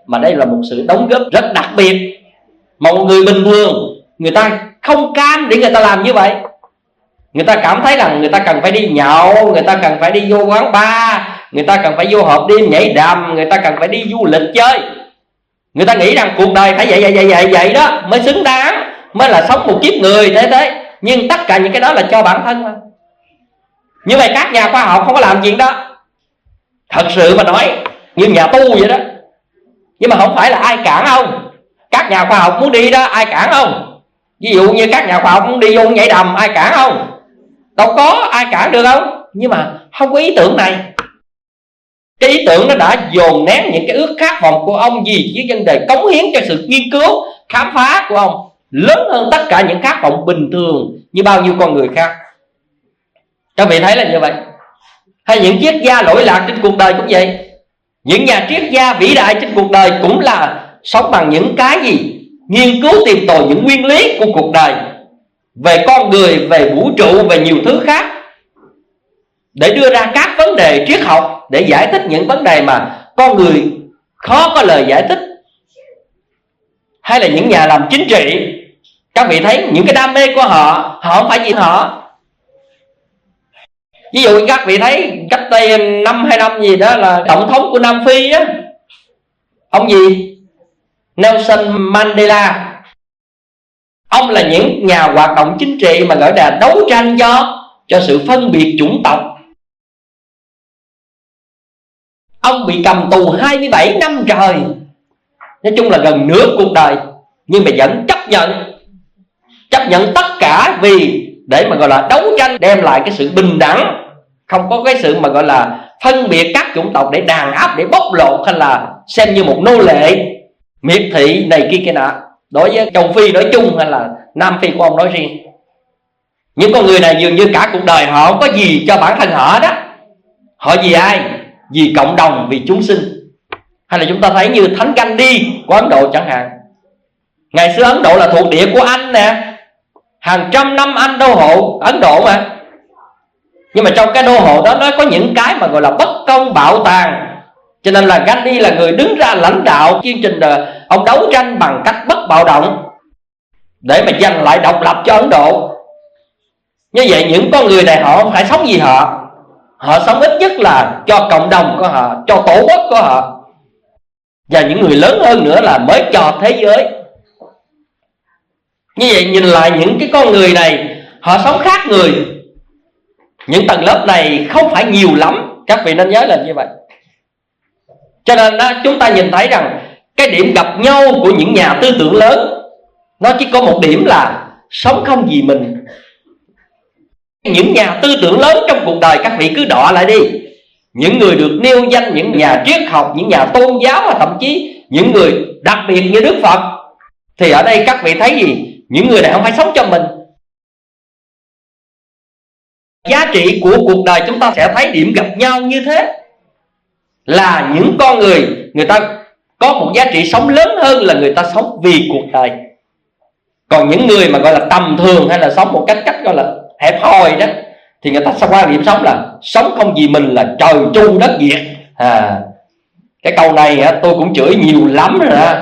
mà đây là một sự đóng góp rất đặc biệt mà một người bình thường người ta không cam để người ta làm như vậy. Người ta cảm thấy rằng người ta cần phải đi nhậu, người ta cần phải đi vô quán bar, người ta cần phải vô hộp đêm nhảy đầm, người ta cần phải đi du lịch chơi. Người ta nghĩ rằng cuộc đời phải vậy vậy vậy vậy vậy đó mới xứng đáng, mới là sống một kiếp người thế thế. Nhưng tất cả những cái đó là cho bản thân mà. Như vậy các nhà khoa học không có làm chuyện đó. Thật sự mà nói như nhà tu vậy đó. Nhưng mà không phải là ai cản ông. Các nhà khoa học muốn đi đó, ai cản ông? Ví dụ như các nhà khoa học muốn đi vô nhảy đầm, ai cản ông? Đâu có ai cản được không? Nhưng mà không có ý tưởng này. Cái ý tưởng nó đã dồn nén những cái ước khát vọng của ông gì với vấn đề cống hiến cho sự nghiên cứu, khám phá của ông lớn hơn tất cả những khát vọng bình thường như bao nhiêu con người khác. Các vị thấy là như vậy. Hay những triết gia lỗi lạc trên cuộc đời cũng vậy. Những nhà triết gia vĩ đại trên cuộc đời cũng là sống bằng những cái gì? Nghiên cứu tìm tòi những nguyên lý của cuộc đời, về con người, về vũ trụ, về nhiều thứ khác, để đưa ra các vấn đề triết học, để giải thích những vấn đề mà con người khó có lời giải thích. Hay là những nhà làm chính trị, các vị thấy những cái đam mê của họ, họ không phải vì họ. Ví dụ các vị thấy cách đây năm hai năm gì đó là tổng thống của Nam Phi á, ông gì? Nelson Mandela. Ông là những nhà hoạt động chính trị mà gọi là đấu tranh cho cho sự phân biệt chủng tộc. Ông bị cầm tù hai mươi bảy năm trời, nói chung là gần nửa cuộc đời, nhưng mà vẫn chấp nhận chấp nhận tất cả vì để mà gọi là đấu tranh đem lại cái sự bình đẳng, không có cái sự mà gọi là phân biệt các chủng tộc để đàn áp, để bóc lột, hay là xem như một nô lệ, miệt thị này kia kia nọ, đối với châu Phi nói chung hay là Nam Phi của ông nói riêng. Những con người này dường như cả cuộc đời họ không có gì cho bản thân họ đó. Họ vì ai? Vì cộng đồng, vì chúng sinh. Hay là chúng ta thấy như Thánh Gandhi của Ấn Độ chẳng hạn. Ngày xưa Ấn Độ là thuộc địa của Anh nè, hàng trăm năm Anh đô hộ Ấn Độ mà. Nhưng mà trong cái đô hộ đó nó có những cái mà gọi là bất công bạo tàn. Cho nên là Gandhi là người đứng ra lãnh đạo chương trình là ông đấu tranh bằng cách bất bạo động để mà giành lại độc lập cho Ấn Độ. Như vậy những con người này họ không phải sống vì họ, họ sống ít nhất là cho cộng đồng của họ, cho tổ quốc của họ, và những người lớn hơn nữa là mới cho thế giới. Như vậy nhìn lại những cái con người này, họ sống khác người. Những tầng lớp này không phải nhiều lắm, các vị nên nhớ là như vậy. Cho nên đó, chúng ta nhìn thấy rằng cái điểm gặp nhau của những nhà tư tưởng lớn, nó chỉ có một điểm là sống không vì mình. Những nhà tư tưởng lớn trong cuộc đời các vị cứ đọ lại đi, những người được nêu danh, những nhà triết học, những nhà tôn giáo, và thậm chí những người đặc biệt như Đức Phật, thì ở đây các vị thấy gì? Những người này không phải sống cho mình. Giá trị của cuộc đời chúng ta sẽ thấy điểm gặp nhau như thế, là những con người, người ta có một giá trị sống lớn hơn là người ta sống vì cuộc đời. Còn những người mà gọi là tầm thường, hay là sống một cách cách gọi là hẹp hòi đó, thì người ta sẽ qua điểm sống là sống không vì mình là trời tru đất diệt. à, Cái câu này tôi cũng chửi nhiều lắm rồi đó.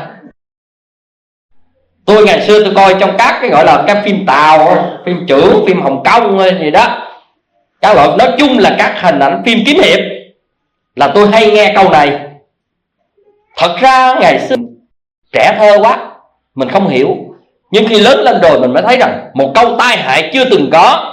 Tôi ngày xưa tôi coi trong các cái gọi là các phim Tàu, phim Trưởng, phim Hồng Kông gì đó, các loại nói chung là các hình ảnh phim kiếm hiệp, là tôi hay nghe câu này. Thật ra ngày xưa trẻ thơ quá, mình không hiểu. Nhưng khi lớn lên rồi mình mới thấy rằng một câu tai hại chưa từng có.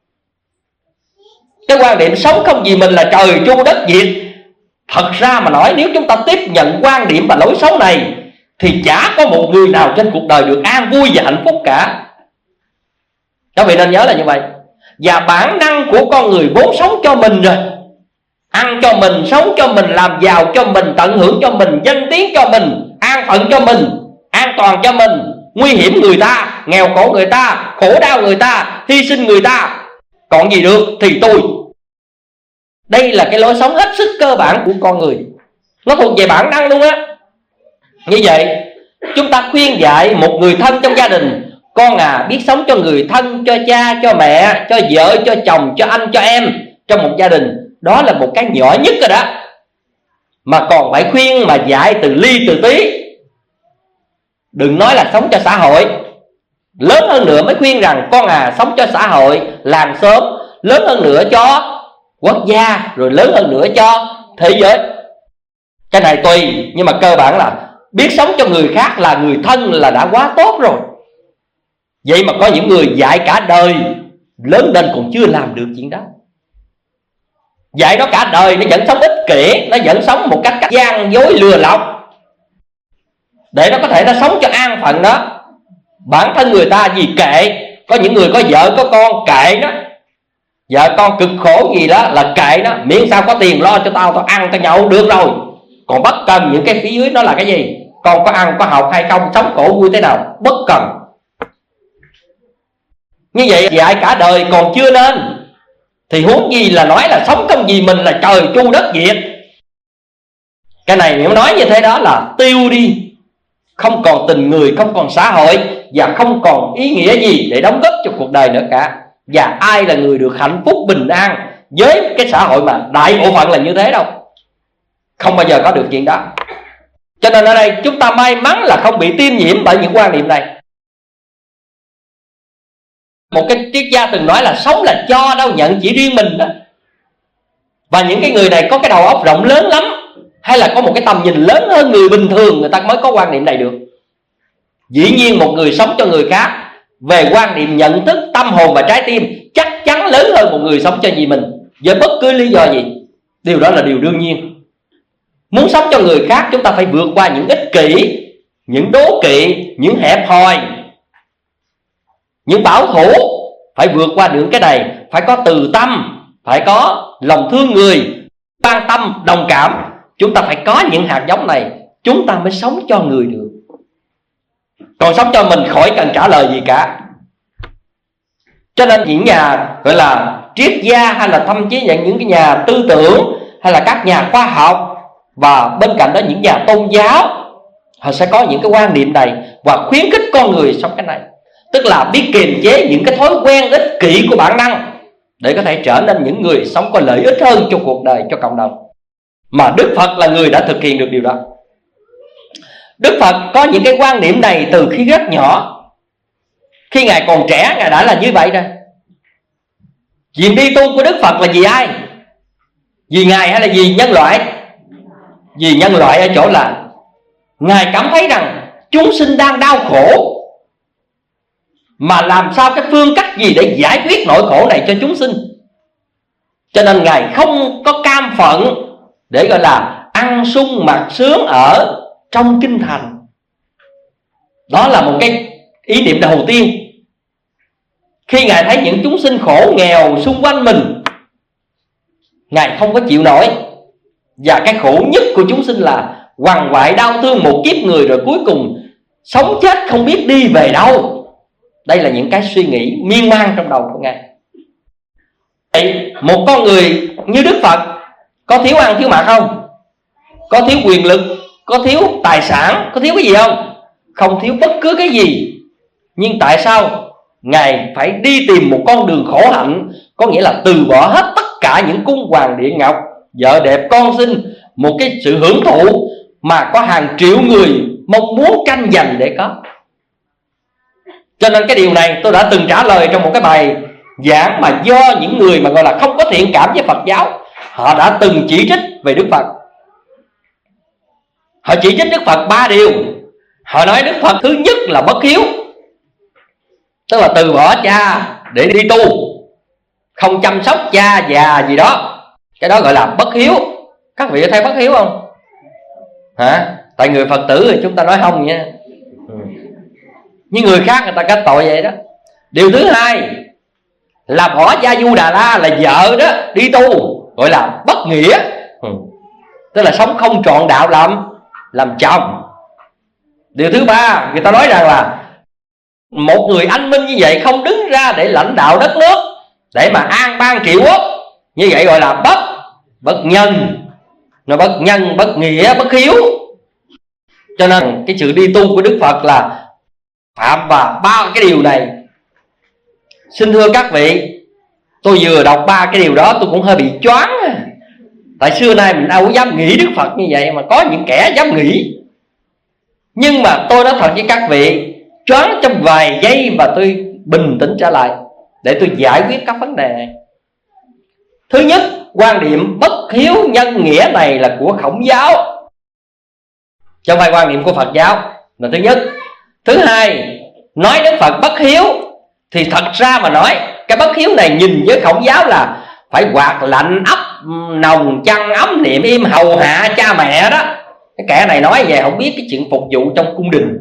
Cái quan điểm sống không vì mình là trời tru đất diệt, thật ra mà nói, nếu chúng ta tiếp nhận quan điểm và lối sống này, thì chả có một người nào trên cuộc đời được an vui và hạnh phúc cả. Các vị nên nhớ là như vậy. Và bản năng của con người vốn sống cho mình rồi, ăn cho mình, sống cho mình, làm giàu cho mình, tận hưởng cho mình, danh tiếng cho mình, an phận cho mình, an toàn cho mình, nguy hiểm người ta, nghèo khổ người ta, khổ đau người ta, hy sinh người ta. Còn gì được thì tôi. Đây là cái lối sống hết sức cơ bản của con người, nó thuộc về bản năng luôn á. Như vậy chúng ta khuyên dạy một người thân trong gia đình: con à, biết sống cho người thân, cho cha, cho mẹ, cho vợ, cho chồng, cho anh, cho em trong một gia đình, đó là một cái nhỏ nhất rồi đó. mà còn phải khuyên mà dạy từ ly từ tí. Đừng nói là sống cho xã hội, lớn hơn nữa mới khuyên rằng con à sống cho xã hội, làng xóm, lớn hơn nữa cho quốc gia, rồi lớn hơn nữa cho thế giới. Cái này tùy, nhưng mà cơ bản là biết sống cho người khác là người thân là đã quá tốt rồi. Vậy mà có những người dạy cả đời, lớn lên còn chưa làm được chuyện đó. Dạy nó cả đời, nó vẫn sống ích kỷ, nó vẫn sống một cách gian dối lừa lọc, để nó có thể nó sống cho an phận đó. Bản thân người ta gì kệ. Có những người có vợ có con kệ nó, vợ con cực khổ gì đó là kệ nó, miễn sao có tiền lo cho tao, tao ăn tao nhậu được rồi. Còn bất cần những cái phía dưới nó là cái gì, con có ăn có học hay không, sống khổ vui thế nào, bất cần. Như vậy dạy cả đời còn chưa nên, thì huống gì là nói là sống không vì mình là trời chu đất diệt. Cái này nếu nói như thế đó là tiêu đi, không còn tình người, không còn xã hội, và không còn ý nghĩa gì để đóng góp cho cuộc đời nữa cả. Và ai là người được hạnh phúc bình an với cái xã hội mà đại bộ phận là như thế đâu, không bao giờ có được chuyện đó. Cho nên ở đây chúng ta may mắn là không bị tiêm nhiễm bởi những quan niệm này. Một cái triết gia từng nói là sống là cho đâu nhận chỉ riêng mình đó. Và những cái người này có cái đầu óc rộng lớn lắm, hay là có một cái tầm nhìn lớn hơn người bình thường, người ta mới có quan niệm này được. Dĩ nhiên một người sống cho người khác về quan niệm nhận thức, tâm hồn và trái tim chắc chắn lớn hơn một người sống cho vì mình, với bất cứ lý do gì. Điều đó là điều đương nhiên. Muốn sống cho người khác, chúng ta phải vượt qua những ích kỷ, những đố kỵ, những hẹp hòi, những bảo thủ. Phải vượt qua được cái này. Phải có từ tâm, phải có lòng thương người, quan tâm, đồng cảm. Chúng ta phải có những hạt giống này, chúng ta mới sống cho người được. Còn sống cho mình khỏi cần trả lời gì cả. Cho nên những nhà gọi là triết gia, hay là thậm chí những cái nhà tư tưởng, hay là các nhà khoa học, và bên cạnh đó những nhà tôn giáo, họ sẽ có những cái quan niệm này và khuyến khích con người sống cái này. Tức là biết kiềm chế những cái thói quen ích kỷ của bản năng, để có thể trở nên những người sống có lợi ích hơn cho cuộc đời, cho cộng đồng. Mà Đức Phật là người đã thực hiện được điều đó. Đức Phật có những cái quan niệm này từ khi rất nhỏ. Khi Ngài còn trẻ, Ngài đã là như vậy rồi. Chuyện đi tu của Đức Phật là vì ai? Vì Ngài hay là vì nhân loại? Vì nhân loại ở chỗ là Ngài cảm thấy rằng chúng sinh đang đau khổ, mà làm sao cái phương cách gì để giải quyết nỗi khổ này cho chúng sinh. Cho nên Ngài không có cam phận để gọi là ăn sung mặc sướng ở trong kinh thành. Đó là một cái ý niệm đầu tiên. Khi Ngài thấy những chúng sinh khổ nghèo xung quanh mình, Ngài không có chịu nổi. Và cái khổ nhất của chúng sinh là quằn quại đau thương một kiếp người, rồi cuối cùng sống chết không biết đi về đâu. Đây là những cái suy nghĩ miên man trong đầu của Ngài. Một con người như Đức Phật có thiếu ăn thiếu mặc không? Có thiếu quyền lực, có thiếu tài sản, có thiếu cái gì không? Không thiếu bất cứ cái gì. Nhưng tại sao Ngài phải đi tìm một con đường khổ hạnh? Có nghĩa là từ bỏ hết tất cả những cung hoàng điện ngọc, vợ đẹp con xinh, một cái sự hưởng thụ mà có hàng triệu người mong muốn tranh giành để có. Cho nên cái điều này tôi đã từng trả lời trong một cái bài giảng mà do những người mà gọi là không có thiện cảm với Phật giáo, họ đã từng chỉ trích về Đức Phật. Họ chỉ trích Đức Phật ba điều. Họ nói Đức Phật thứ nhất là bất hiếu, tức là từ bỏ cha để đi tu, không chăm sóc cha già gì đó. Cái đó gọi là bất hiếu. Các vị có thấy bất hiếu không? Hả? Tại người Phật tử thì chúng ta nói không nha. Nhưng người khác người ta kết tội vậy đó. Điều thứ hai là bỏ Gia Du Đà La là vợ đó đi tu, gọi là bất nghĩa, tức là sống không trọn đạo làm làm chồng. Điều thứ ba, người ta nói rằng là một người anh minh như vậy không đứng ra để lãnh đạo đất nước, để mà an bang trị quốc, như vậy gọi là bất bất nhân. Nó bất nhân, bất nghĩa, bất hiếu. Cho nên cái sự đi tu của Đức Phật là phạm vào ba cái điều này. Xin thưa các vị, tôi vừa đọc ba cái điều đó tôi cũng hơi bị choáng. Tại xưa nay mình đâu có dám nghĩ Đức Phật như vậy, mà có những kẻ dám nghĩ. Nhưng mà tôi nói thật với các vị, choáng trong vài giây và tôi bình tĩnh trở lại để tôi giải quyết các vấn đề này. Thứ nhất, quan điểm bất hiếu nhân nghĩa này là của Khổng giáo, chứ không phải quan điểm của Phật giáo, là thứ nhất. Thứ hai, nói Đức Phật bất hiếu thì thật ra mà nói, cái bất hiếu này nhìn với Khổng giáo là phải quạt lạnh ấp nồng chăn ấm niệm im hầu hạ cha mẹ đó. Cái kẻ này nói về không biết cái chuyện phục vụ trong cung đình.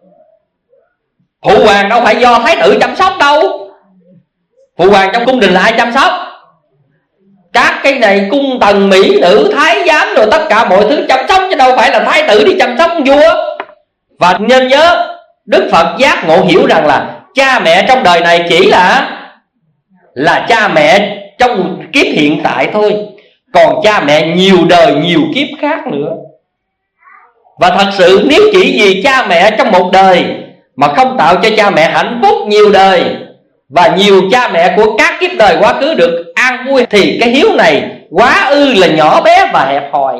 Phụ hoàng đâu phải do thái tử chăm sóc đâu. Phụ hoàng trong cung đình là ai chăm sóc? Các cái này cung tần mỹ nữ thái giám rồi tất cả mọi thứ chăm sóc, chứ đâu phải là thái tử đi chăm sóc vua. Và nên nhớ, Đức Phật giác ngộ hiểu rằng là cha mẹ trong đời này chỉ là Là cha mẹ trong kiếp hiện tại thôi, còn cha mẹ nhiều đời nhiều kiếp khác nữa. Và thật sự nếu chỉ vì cha mẹ trong một đời mà không tạo cho cha mẹ hạnh phúc nhiều đời, và nhiều cha mẹ của các kiếp đời quá khứ được an vui, thì cái hiếu này quá ư là nhỏ bé và hẹp hòi.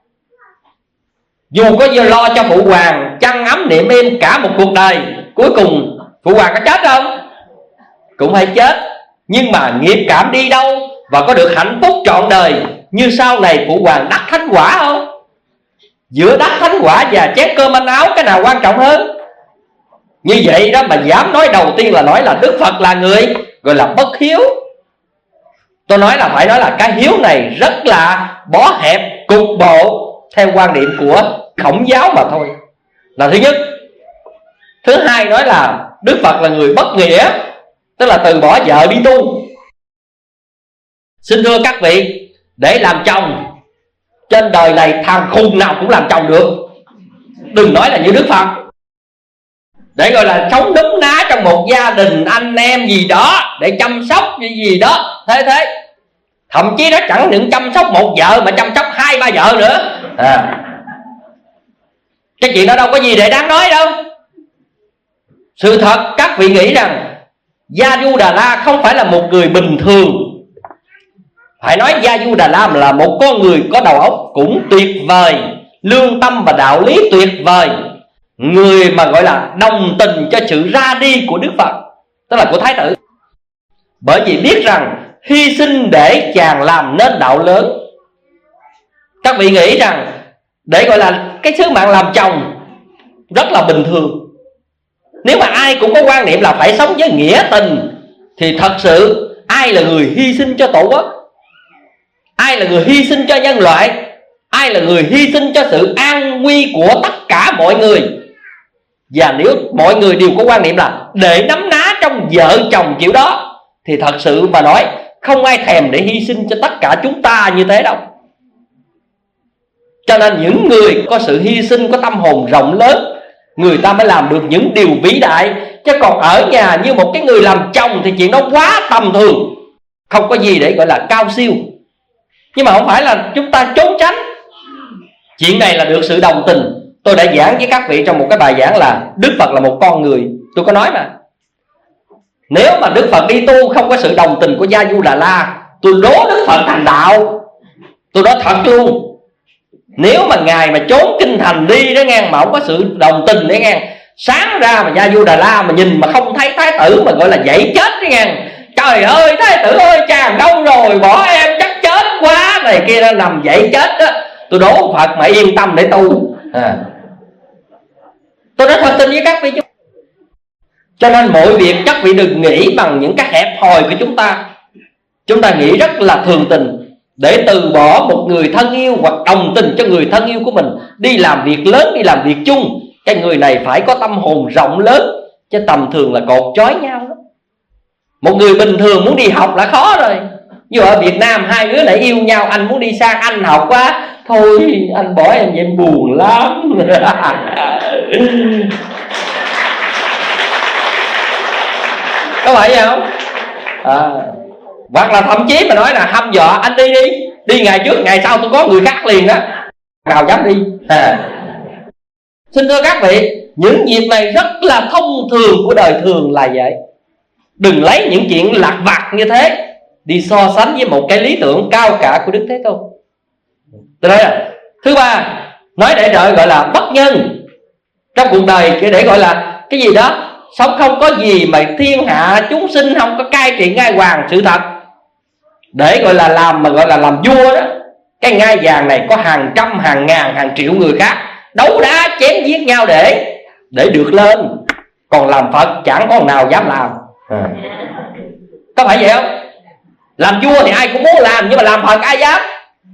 Dù có lo cho phụ hoàng chăn ấm niệm im cả một cuộc đời, cuối cùng phụ hoàng có chết không? Cũng phải chết. Nhưng mà nghiệp cảm đi đâu và có được hạnh phúc trọn đời như sau này phụ hoàng đắc thánh quả không? Giữa đắc thánh quả và chén cơm manh áo, cái nào quan trọng hơn? Như vậy đó mà dám nói đầu tiên là nói là Đức Phật là người gọi là bất hiếu. Tôi nói là phải nói là cái hiếu này rất là bó hẹp, cục bộ theo quan điểm của Khổng giáo mà thôi, là thứ nhất. Thứ hai nói là Đức Phật là người bất nghĩa, tức là từ bỏ vợ đi tu. Xin thưa các vị, để làm chồng trên đời này thằng khùng nào cũng làm chồng được, đừng nói là như Đức Phật. Để gọi là sống đúng ná trong một gia đình anh em gì đó, để chăm sóc gì gì đó, thế thế. Thậm chí nó chẳng những chăm sóc một vợ mà chăm sóc hai ba vợ nữa à. Cái chuyện đó đâu có gì để đáng nói đâu. Sự thật các vị nghĩ rằng Gia Du Đà La không phải là một người bình thường. Phải nói Gia Du Đà La là một con người có đầu óc cũng tuyệt vời, lương tâm và đạo lý tuyệt vời, người mà gọi là đồng tình cho sự ra đi của Đức Phật, tức là của Thái tử. Bởi vì biết rằng hy sinh để chàng làm nên đạo lớn. Các vị nghĩ rằng để gọi là cái sứ mạng làm chồng rất là bình thường. Nếu mà ai cũng có quan niệm là phải sống với nghĩa tình, thì thật sự ai là người hy sinh cho tổ quốc? Ai là người hy sinh cho nhân loại? Ai là người hy sinh cho sự an nguy của tất cả mọi người? Và nếu mọi người đều có quan niệm là để nắm ná trong vợ chồng kiểu đó, thì thật sự mà nói không ai thèm để hy sinh cho tất cả chúng ta như thế đâu. Cho nên những người có sự hy sinh, có tâm hồn rộng lớn, người ta mới làm được những điều vĩ đại. Chứ còn ở nhà như một cái người làm chồng thì chuyện đó quá tầm thường, không có gì để gọi là cao siêu. Nhưng mà không phải là chúng ta trốn tránh. Chuyện này là được sự đồng tình. Tôi đã giảng với các vị trong một cái bài giảng là Đức Phật là một con người. Tôi có nói mà, nếu mà Đức Phật đi tu không có sự đồng tình của Gia Du Đà La, tôi đố Đức Phật thành đạo. Tôi nói thật luôn. Nếu mà Ngài mà trốn kinh thành đi đó ngang, mà không có sự đồng tình đấy ngang, sáng ra mà Gia Du Đà La mà nhìn mà không thấy thái tử mà gọi là dậy chết đấy ngang, trời ơi thái tử ơi chàng đâu rồi, bỏ em chắc chết quá này kia, nó nằm dậy chết đó, tôi đố Phật mà yên tâm để tu à. Tôi nói thật tình với các vị. Cho nên mọi việc các vị đừng nghĩ bằng những cái hẹp hòi của chúng ta. Chúng ta nghĩ rất là thường tình, để từ bỏ một người thân yêu hoặc đồng tình cho người thân yêu của mình đi làm việc lớn, đi làm việc chung. Cái người này phải có tâm hồn rộng lớn, chứ tầm thường là cột trói nhau đó. Một người bình thường muốn đi học là khó rồi. Như ở Việt Nam hai đứa lại yêu nhau, anh muốn đi sang Anh học quá, thôi anh bỏ em vậy em buồn lắm. Có phải vậy không? À, hoặc là thậm chí mà nói là hăm dọa anh đi đi, đi ngày trước ngày sau tôi có người khác liền đó, nào dám đi à. Xin thưa các vị, những việc này rất là thông thường của đời thường là vậy. Đừng lấy những chuyện lặt vặt như thế đi so sánh với một cái lý tưởng cao cả của Đức Thế Tôn. Tôi nói là thứ ba, nói để đợi gọi là bất nhân trong cuộc đời, để gọi là cái gì đó sống không có gì mà thiên hạ chúng sinh không có cai trị ngai vàng sự thật, để gọi là làm mà gọi là làm vua đó. Cái ngai vàng này có hàng trăm hàng ngàn hàng triệu người khác đấu đá chém giết nhau để để được lên, còn làm Phật chẳng có nào dám làm. À, có phải vậy không? Làm vua thì ai cũng muốn làm, nhưng mà làm Phật ai dám.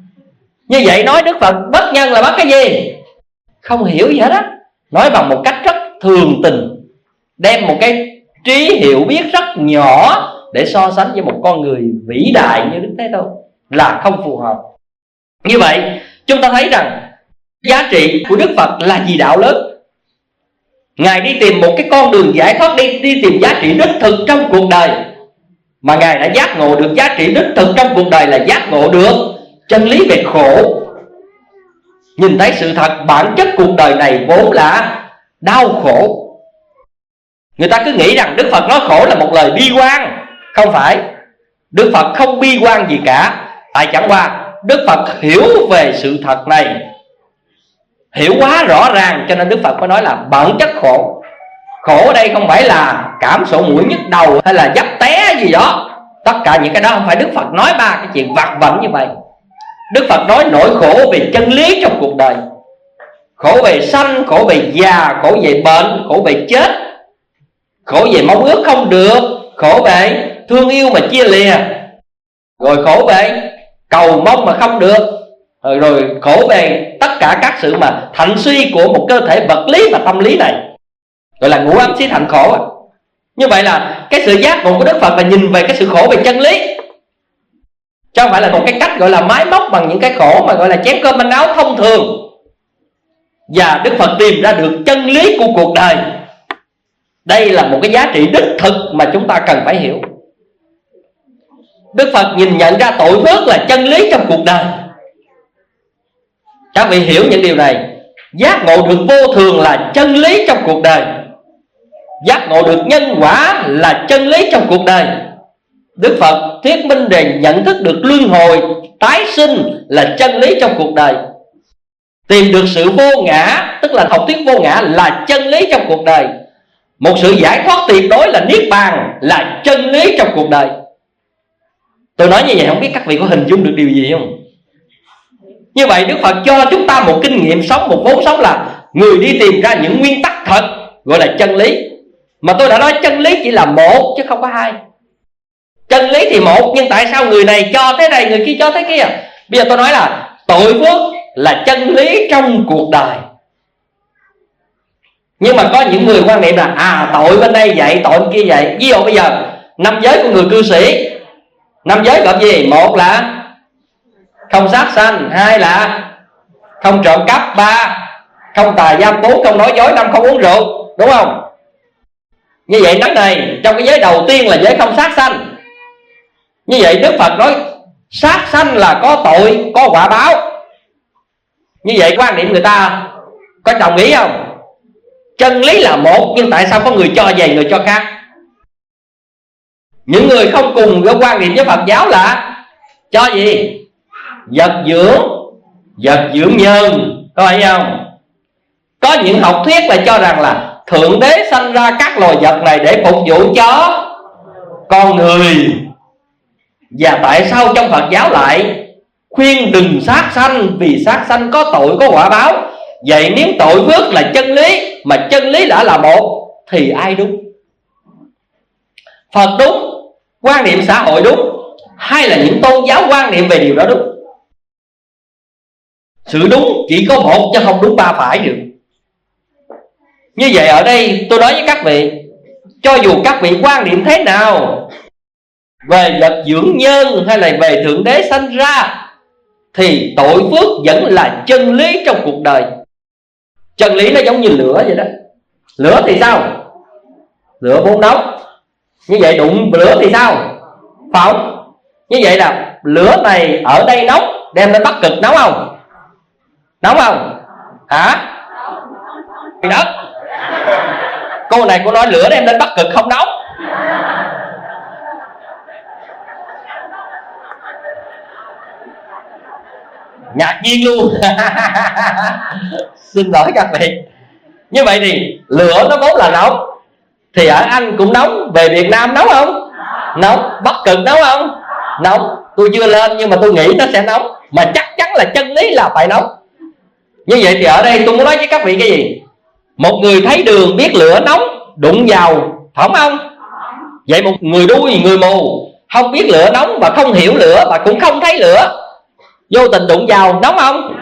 Như vậy nói Đức Phật bất nhân là bất cái gì? Không hiểu gì hết á. Nói bằng một cách rất thường tình, đem một cái trí hiểu biết rất nhỏ để so sánh với một con người vĩ đại như Đức Thế Tôn là không phù hợp. Như vậy chúng ta thấy rằng giá trị của Đức Phật là gì? Đạo lớn. Ngài đi tìm một cái con đường giải thoát, đi, đi tìm giá trị đích thực trong cuộc đời. Mà Ngài đã giác ngộ được giá trị đích thực trong cuộc đời là giác ngộ được chân lý về khổ. Nhìn thấy sự thật bản chất cuộc đời này vốn là đau khổ. Người ta cứ nghĩ rằng Đức Phật nói khổ là một lời bi quan. Không phải. Đức Phật không bi quan gì cả. Tại chẳng qua Đức Phật hiểu về sự thật này, hiểu quá rõ ràng, cho nên Đức Phật mới nói là bản chất khổ. Khổ ở đây không phải là cảm sổ mũi nhức đầu hay là dấp té gì đó. Tất cả những cái đó không phải Đức Phật nói ba cái chuyện vặt vãnh như vậy. Đức Phật nói nỗi khổ về chân lý trong cuộc đời. Khổ về sanh, khổ về già, khổ về bệnh, khổ về chết, khổ về mong ước không được, khổ về thương yêu mà chia lìa, rồi khổ về cầu mong mà không được, rồi, rồi khổ về tất cả các sự mà thành suy của một cơ thể vật lý và tâm lý này, gọi là ngũ ấm xí thành khổ. Như vậy là cái sự giác ngộ của Đức Phật là nhìn về cái sự khổ về chân lý, chứ không phải là một cái cách gọi là máy móc bằng những cái khổ mà gọi là chén cơm manh áo thông thường. Và Đức Phật tìm ra được chân lý của cuộc đời. Đây là một cái giá trị đích thực mà chúng ta cần phải hiểu. Đức Phật nhìn nhận ra tội phước là chân lý trong cuộc đời. Các vị hiểu những điều này. Giác ngộ được vô thường là chân lý trong cuộc đời. Giác ngộ được nhân quả là chân lý trong cuộc đời. Đức Phật thuyết minh về nhận thức được luân hồi tái sinh là chân lý trong cuộc đời. Tìm được sự vô ngã, tức là học thuyết vô ngã là chân lý trong cuộc đời. Một sự giải thoát tuyệt đối là niết bàn là chân lý trong cuộc đời. Tôi nói như vậy không biết các vị có hình dung được điều gì không? Như vậy Đức Phật cho chúng ta một kinh nghiệm sống, một vốn sống là người đi tìm ra những nguyên tắc thật, gọi là chân lý. Mà tôi đã nói chân lý chỉ là một chứ không có hai. Chân lý thì một, nhưng tại sao người này cho thế này, người kia cho thế kia? Bây giờ tôi nói là tội phước là chân lý trong cuộc đời. Nhưng mà có những người quan niệm là à tội bên đây vậy, tội bên kia vậy. Ví dụ bây giờ năm giới của người cư sĩ, năm giới gồm gì? Một là không sát sanh, hai là không trộm cắp, ba không tà dâm, bốn không nói dối, năm không uống rượu, đúng không? Như vậy nói này, trong cái giới đầu tiên là giới không sát sanh. Như vậy Đức Phật nói sát sanh là có tội, có quả báo. Như vậy quan niệm người ta có đồng ý không? Chân lý là một, nhưng tại sao có người cho vậy, người cho khác? Những người không cùng với quan niệm với Phật giáo là cho gì? Vật dưỡng, vật dưỡng nhân, có phải không? Có những học thuyết là cho rằng là Thượng Đế sanh ra các loài vật này để phục vụ cho con người. Và tại sao trong Phật giáo lại khuyên đừng sát sanh, vì sát sanh có tội, có quả báo? Vậy nếu tội phước là chân lý, mà chân lý đã là một, thì ai đúng? Phật đúng, quan niệm xã hội đúng, hay là những tôn giáo quan niệm về điều đó đúng? Sự đúng chỉ có một chứ không đúng ba phải được. Như vậy ở đây tôi nói với các vị, cho dù các vị quan niệm thế nào về vật dưỡng nhân hay là về Thượng Đế sanh ra, thì tội phước vẫn là chân lý trong cuộc đời. Chân lý nó giống như lửa vậy đó. Lửa thì sao? Lửa vốn nóng. Như vậy đụng lửa thì sao? Phỏng. Như vậy là lửa này ở đây nóng, đem lên Bắc Cực nóng không? Nóng không? Hả? Đất. Cô này cô nói lửa đem lên Bắc Cực không nóng. ngạc nhiên luôn. Xin lỗi các vị. Như vậy thì lửa nó vốn là nóng, thì ở Anh cũng nóng, về Việt Nam nóng không? Nóng. Bắc Cực nóng không? Nóng. Tôi chưa lên nhưng mà tôi nghĩ nó sẽ nóng, mà chắc chắn là chân lý là phải nóng. Như vậy thì ở đây tôi muốn nói với các vị cái gì? Một người thấy đường biết lửa nóng, đụng vào phỏng không? Vậy một người đuôi, người mù, không biết lửa nóng và không hiểu lửa và cũng không thấy lửa, vô tình đụng vào nóng không?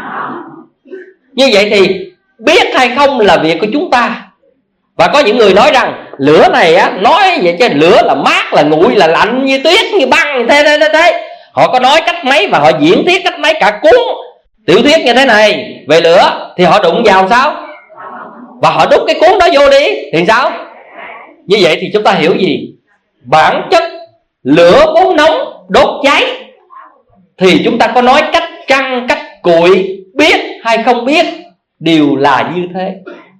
Như vậy thì biết hay không là việc của chúng ta. Và có những người nói rằng lửa này á, nói vậy chứ lửa là mát, là nguội, là lạnh, như tuyết, như băng, thế thế thế thế. Họ có nói cách mấy và họ diễn thuyết cách mấy, cả cuốn tiểu thuyết như thế này về lửa, thì họ đụng vào sao? Và họ đút cái cuốn đó vô đi thì sao? Như vậy thì chúng ta hiểu gì? Bản chất lửa vốn nóng, đốt cháy. Thì chúng ta có nói cách trăng, cách cuội, biết hay không biết, đều là như thế.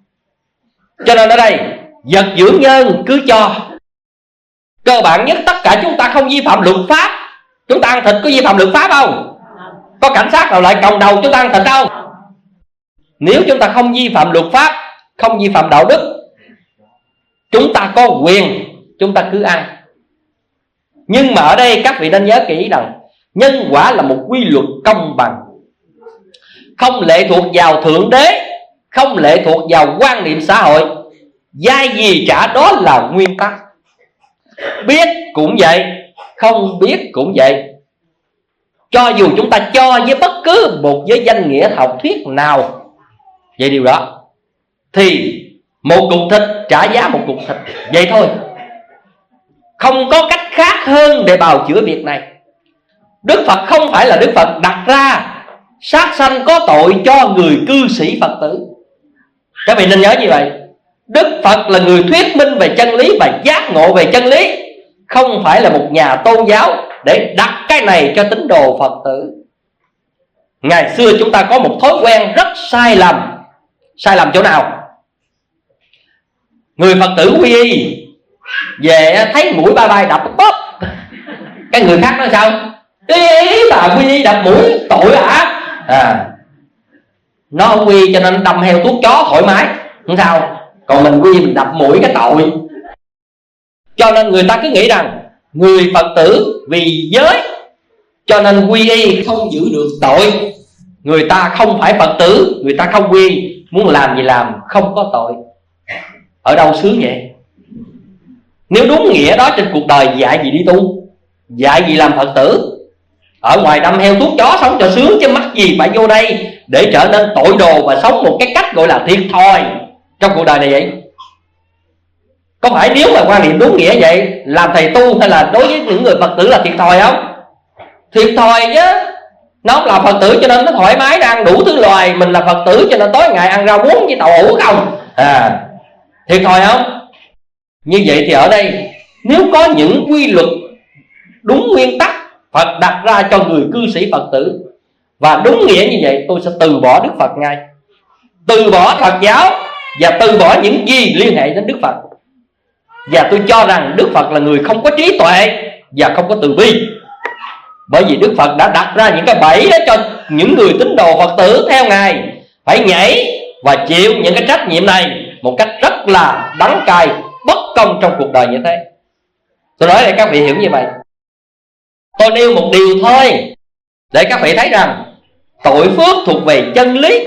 Cho nên ở đây vật dưỡng nhân cứ cho. Cơ bản nhất tất cả chúng ta không vi phạm luật pháp. Chúng ta ăn thịt có vi phạm luật pháp không? Có cảnh sát nào lại còng đầu chúng ta ăn thịt không? Nếu chúng ta không vi phạm luật pháp, không vi phạm đạo đức, chúng ta có quyền, chúng ta cứ ăn. Nhưng mà ở đây các vị nên nhớ kỹ rằng nhân quả là một quy luật công bằng, không lệ thuộc vào thượng đế, không lệ thuộc vào quan niệm xã hội. Giai gì trả đó là nguyên tắc. Biết cũng vậy, không biết cũng vậy. Cho dù chúng ta cho với bất cứ một giới danh nghĩa học thuyết nào vậy điều đó, thì một cục thịt trả giá một cục thịt, vậy thôi. Không có cách khác hơn để bào chữa việc này. Đức Phật không phải là Đức Phật đặt ra sát sanh có tội cho người cư sĩ Phật tử. Các vị nên nhớ như vậy. Đức Phật là người thuyết minh về chân lý và giác ngộ về chân lý, không phải là một nhà tôn giáo để đặt cái này cho tín đồ Phật tử. Ngày xưa chúng ta có một thói quen rất sai lầm. Sai lầm chỗ nào? Người Phật tử quy y về thấy mũi ba bay đập bóp, cái người khác nói sao? Ý bà quy y đập mũi tội hả? À, nó không quy cho nên đâm heo thuốc chó thoải mái, không sao. Còn mình quy mình đập mũi cái tội. Cho nên người ta cứ nghĩ rằng người Phật tử vì giới cho nên quy y không giữ được tội. Người ta không phải Phật tử, người ta không quy y, muốn làm gì làm, không có tội. Ở đâu sướng vậy? Nếu đúng nghĩa đó trên cuộc đời dạy gì đi tu, dạy gì làm Phật tử. Ở ngoài đâm heo thuốc chó sống cho sướng, chứ mắc gì phải vô đây để trở nên tội đồ và sống một cái cách gọi là thiệt thòi trong cuộc đời này vậy? Có phải nếu mà quan niệm đúng nghĩa vậy, làm thầy tu hay là đối với những người Phật tử là thiệt thòi không? Thiệt thòi chứ. Nó là Phật tử cho nên nó thoải mái, nó ăn đủ thứ loài. Mình là Phật tử cho nên tối ngày ăn rau muống với tàu hũ không à, thiệt thòi không? Như vậy thì ở đây nếu có những quy luật đúng nguyên tắc Phật đặt ra cho người cư sĩ Phật tử và đúng nghĩa như vậy, tôi sẽ từ bỏ Đức Phật ngay, từ bỏ Phật giáo và từ bỏ những gì liên hệ đến Đức Phật. Và tôi cho rằng Đức Phật là người không có trí tuệ và không có từ bi. Bởi vì Đức Phật đã đặt ra những cái bẫy đó cho những người tín đồ Phật tử theo Ngài phải nhảy và chịu những cái trách nhiệm này một cách rất là đắng cay, bất công trong cuộc đời như thế. Tôi nói để các vị hiểu như vậy. Tôi nêu một điều thôi để các vị thấy rằng tội phước thuộc về chân lý,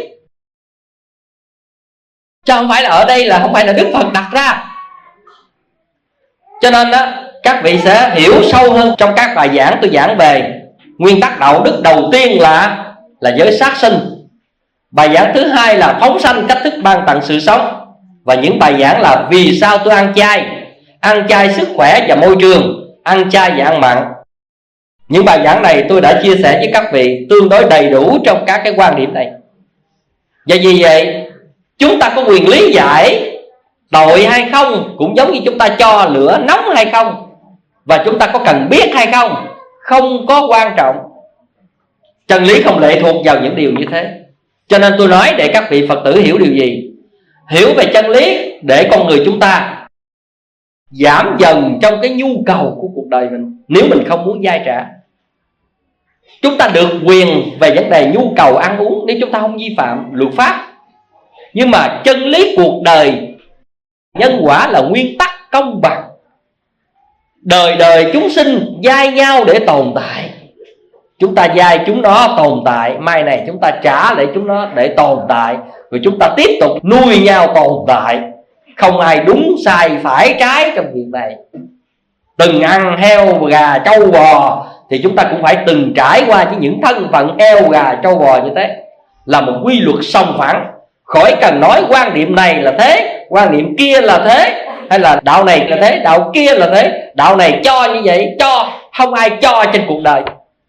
chứ không phải là ở đây là không phải là Đức Phật đặt ra. Cho nên đó, các vị sẽ hiểu sâu hơn trong các bài giảng tôi giảng về nguyên tắc đạo đức. Đầu tiên là là giới sát sinh. Bài giảng thứ hai là phóng sanh, cách thức ban tặng sự sống. Và những bài giảng là vì sao tôi ăn chay, ăn chay sức khỏe và môi trường, ăn chay và ăn mặn. Những bài giảng này tôi đã chia sẻ với các vị tương đối đầy đủ trong các cái quan điểm này. Và vì vậy chúng ta có quyền lý giải tội hay không cũng giống như chúng ta cho lửa nóng hay không. Và chúng ta có cần biết hay không không có quan trọng. Chân lý không lệ thuộc vào những điều như thế. Cho nên tôi nói để các vị Phật tử hiểu điều gì? Hiểu về chân lý để con người chúng ta giảm dần trong cái nhu cầu của cuộc đời mình, nếu mình không muốn dai trả. Chúng ta được quyền về vấn đề nhu cầu ăn uống nếu chúng ta không vi phạm luật pháp. Nhưng mà chân lý cuộc đời, nhân quả là nguyên tắc công bằng. Đời đời chúng sinh giai nhau để tồn tại. Chúng ta giai chúng nó tồn tại, mai này chúng ta trả lại chúng nó để tồn tại, rồi chúng ta tiếp tục nuôi nhau tồn tại. Không ai đúng sai phải trái trong việc này. Từng ăn heo gà trâu bò thì chúng ta cũng phải từng trải qua với những thân phận heo gà trâu bò như thế. Là một quy luật song phẳng. Khỏi cần nói quan niệm này là thế, quan niệm kia là thế, hay là đạo này là thế, đạo kia là thế, đạo này cho như vậy, cho. Không ai cho trên cuộc đời.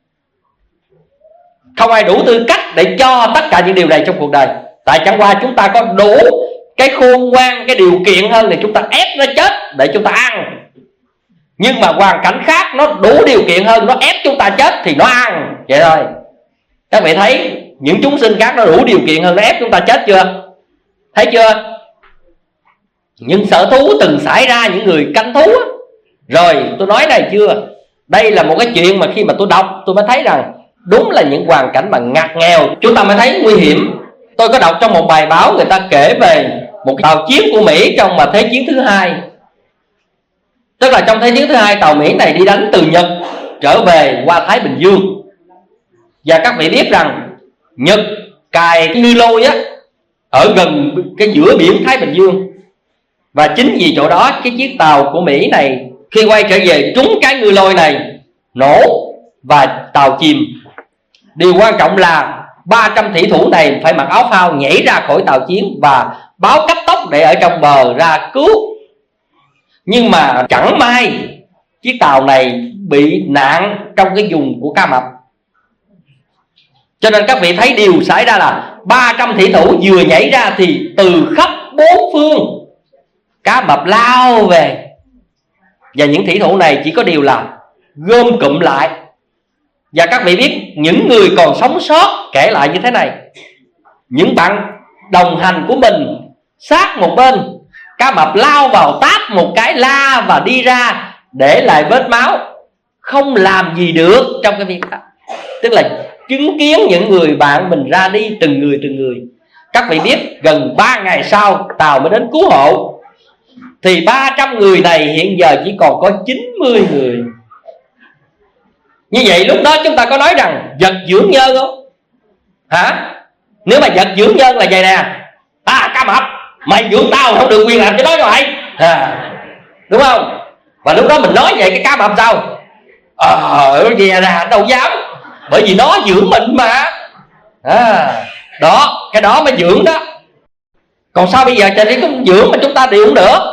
Không ai đủ tư cách để cho tất cả những điều này trong cuộc đời. Tại chẳng qua chúng ta có đủ cái khôn ngoan, cái điều kiện hơn thì chúng ta ép nó chết để chúng ta ăn. Nhưng mà hoàn cảnh khác nó đủ điều kiện hơn, nó ép chúng ta chết thì nó ăn. Vậy thôi. Các vị thấy những chúng sinh khác nó đủ điều kiện hơn, nó ép chúng ta chết chưa? Thấy chưa? Những sở thú từng xảy ra, những người canh thú á. Rồi tôi nói này chưa? Đây là một cái chuyện mà khi mà tôi đọc tôi mới thấy rằng đúng là những hoàn cảnh mà ngặt nghèo chúng ta mới thấy nguy hiểm. Tôi có đọc trong một bài báo, người ta kể về một tàu chiến của Mỹ trong mà Thế chiến thứ hai. Tức là trong Thế chiến thứ hai, tàu Mỹ này đi đánh từ Nhật trở về qua Thái Bình Dương. Và các vị biết rằng Nhật cài ngư lôi á ở gần cái giữa biển Thái Bình Dương. Và chính vì chỗ đó cái chiếc tàu của Mỹ này khi quay trở về trúng cái ngư lôi này, nổ và tàu chìm. Điều quan trọng là ba trăm thủy thủ này phải mặc áo phao nhảy ra khỏi tàu chiến và báo cấp tốc để ở trong bờ ra cứu. Nhưng mà chẳng may chiếc tàu này bị nạn trong cái vùng của cá mập. Cho nên các vị thấy điều xảy ra là ba trăm thủy thủ vừa nhảy ra thì từ khắp bốn phương cá mập lao về. Và những thủy thủ này chỉ có điều là gom cụm lại. Và các vị biết những người còn sống sót kể lại như thế này: những bạn đồng hành của mình sát một bên, cá mập lao vào táp một cái la và đi ra, để lại vết máu, không làm gì được trong cái việc đó. Tức là chứng kiến những người bạn mình ra đi từng người từng người. Các vị biết gần ba ngày sau tàu mới đến cứu hộ, thì ba trăm người này hiện giờ chỉ còn có chín mươi người. Như vậy lúc đó chúng ta có nói rằng vật dưỡng nhân không? Hả? Nếu mà vật dưỡng nhân là vậy nè: à, cá mập, mày dưỡng tao không được quyền làm cái đó cho mày, à, đúng không? Và lúc đó mình nói vậy, cái cá mập sao? Ờ à, về là đâu dám, bởi vì nó dưỡng mình mà. À, đó, cái đó mới dưỡng đó. Còn sao bây giờ trời đi cũng dưỡng mà chúng ta đều không được.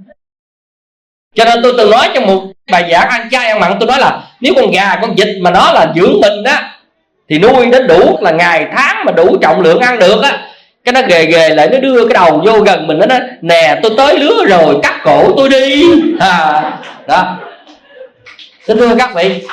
Cho nên tôi từng nói trong một bài giảng ăn chay ăn mặn, tôi nói là nếu con gà con vịt mà nó là dưỡng mình á thì nuôi đến đủ là ngày tháng mà đủ trọng lượng ăn được á, cái nó ghề ghề lại nó đưa cái đầu vô gần mình, nó nói nè tôi tới lứa rồi, cắt cổ tôi đi, à, đó. Xin thưa các vị,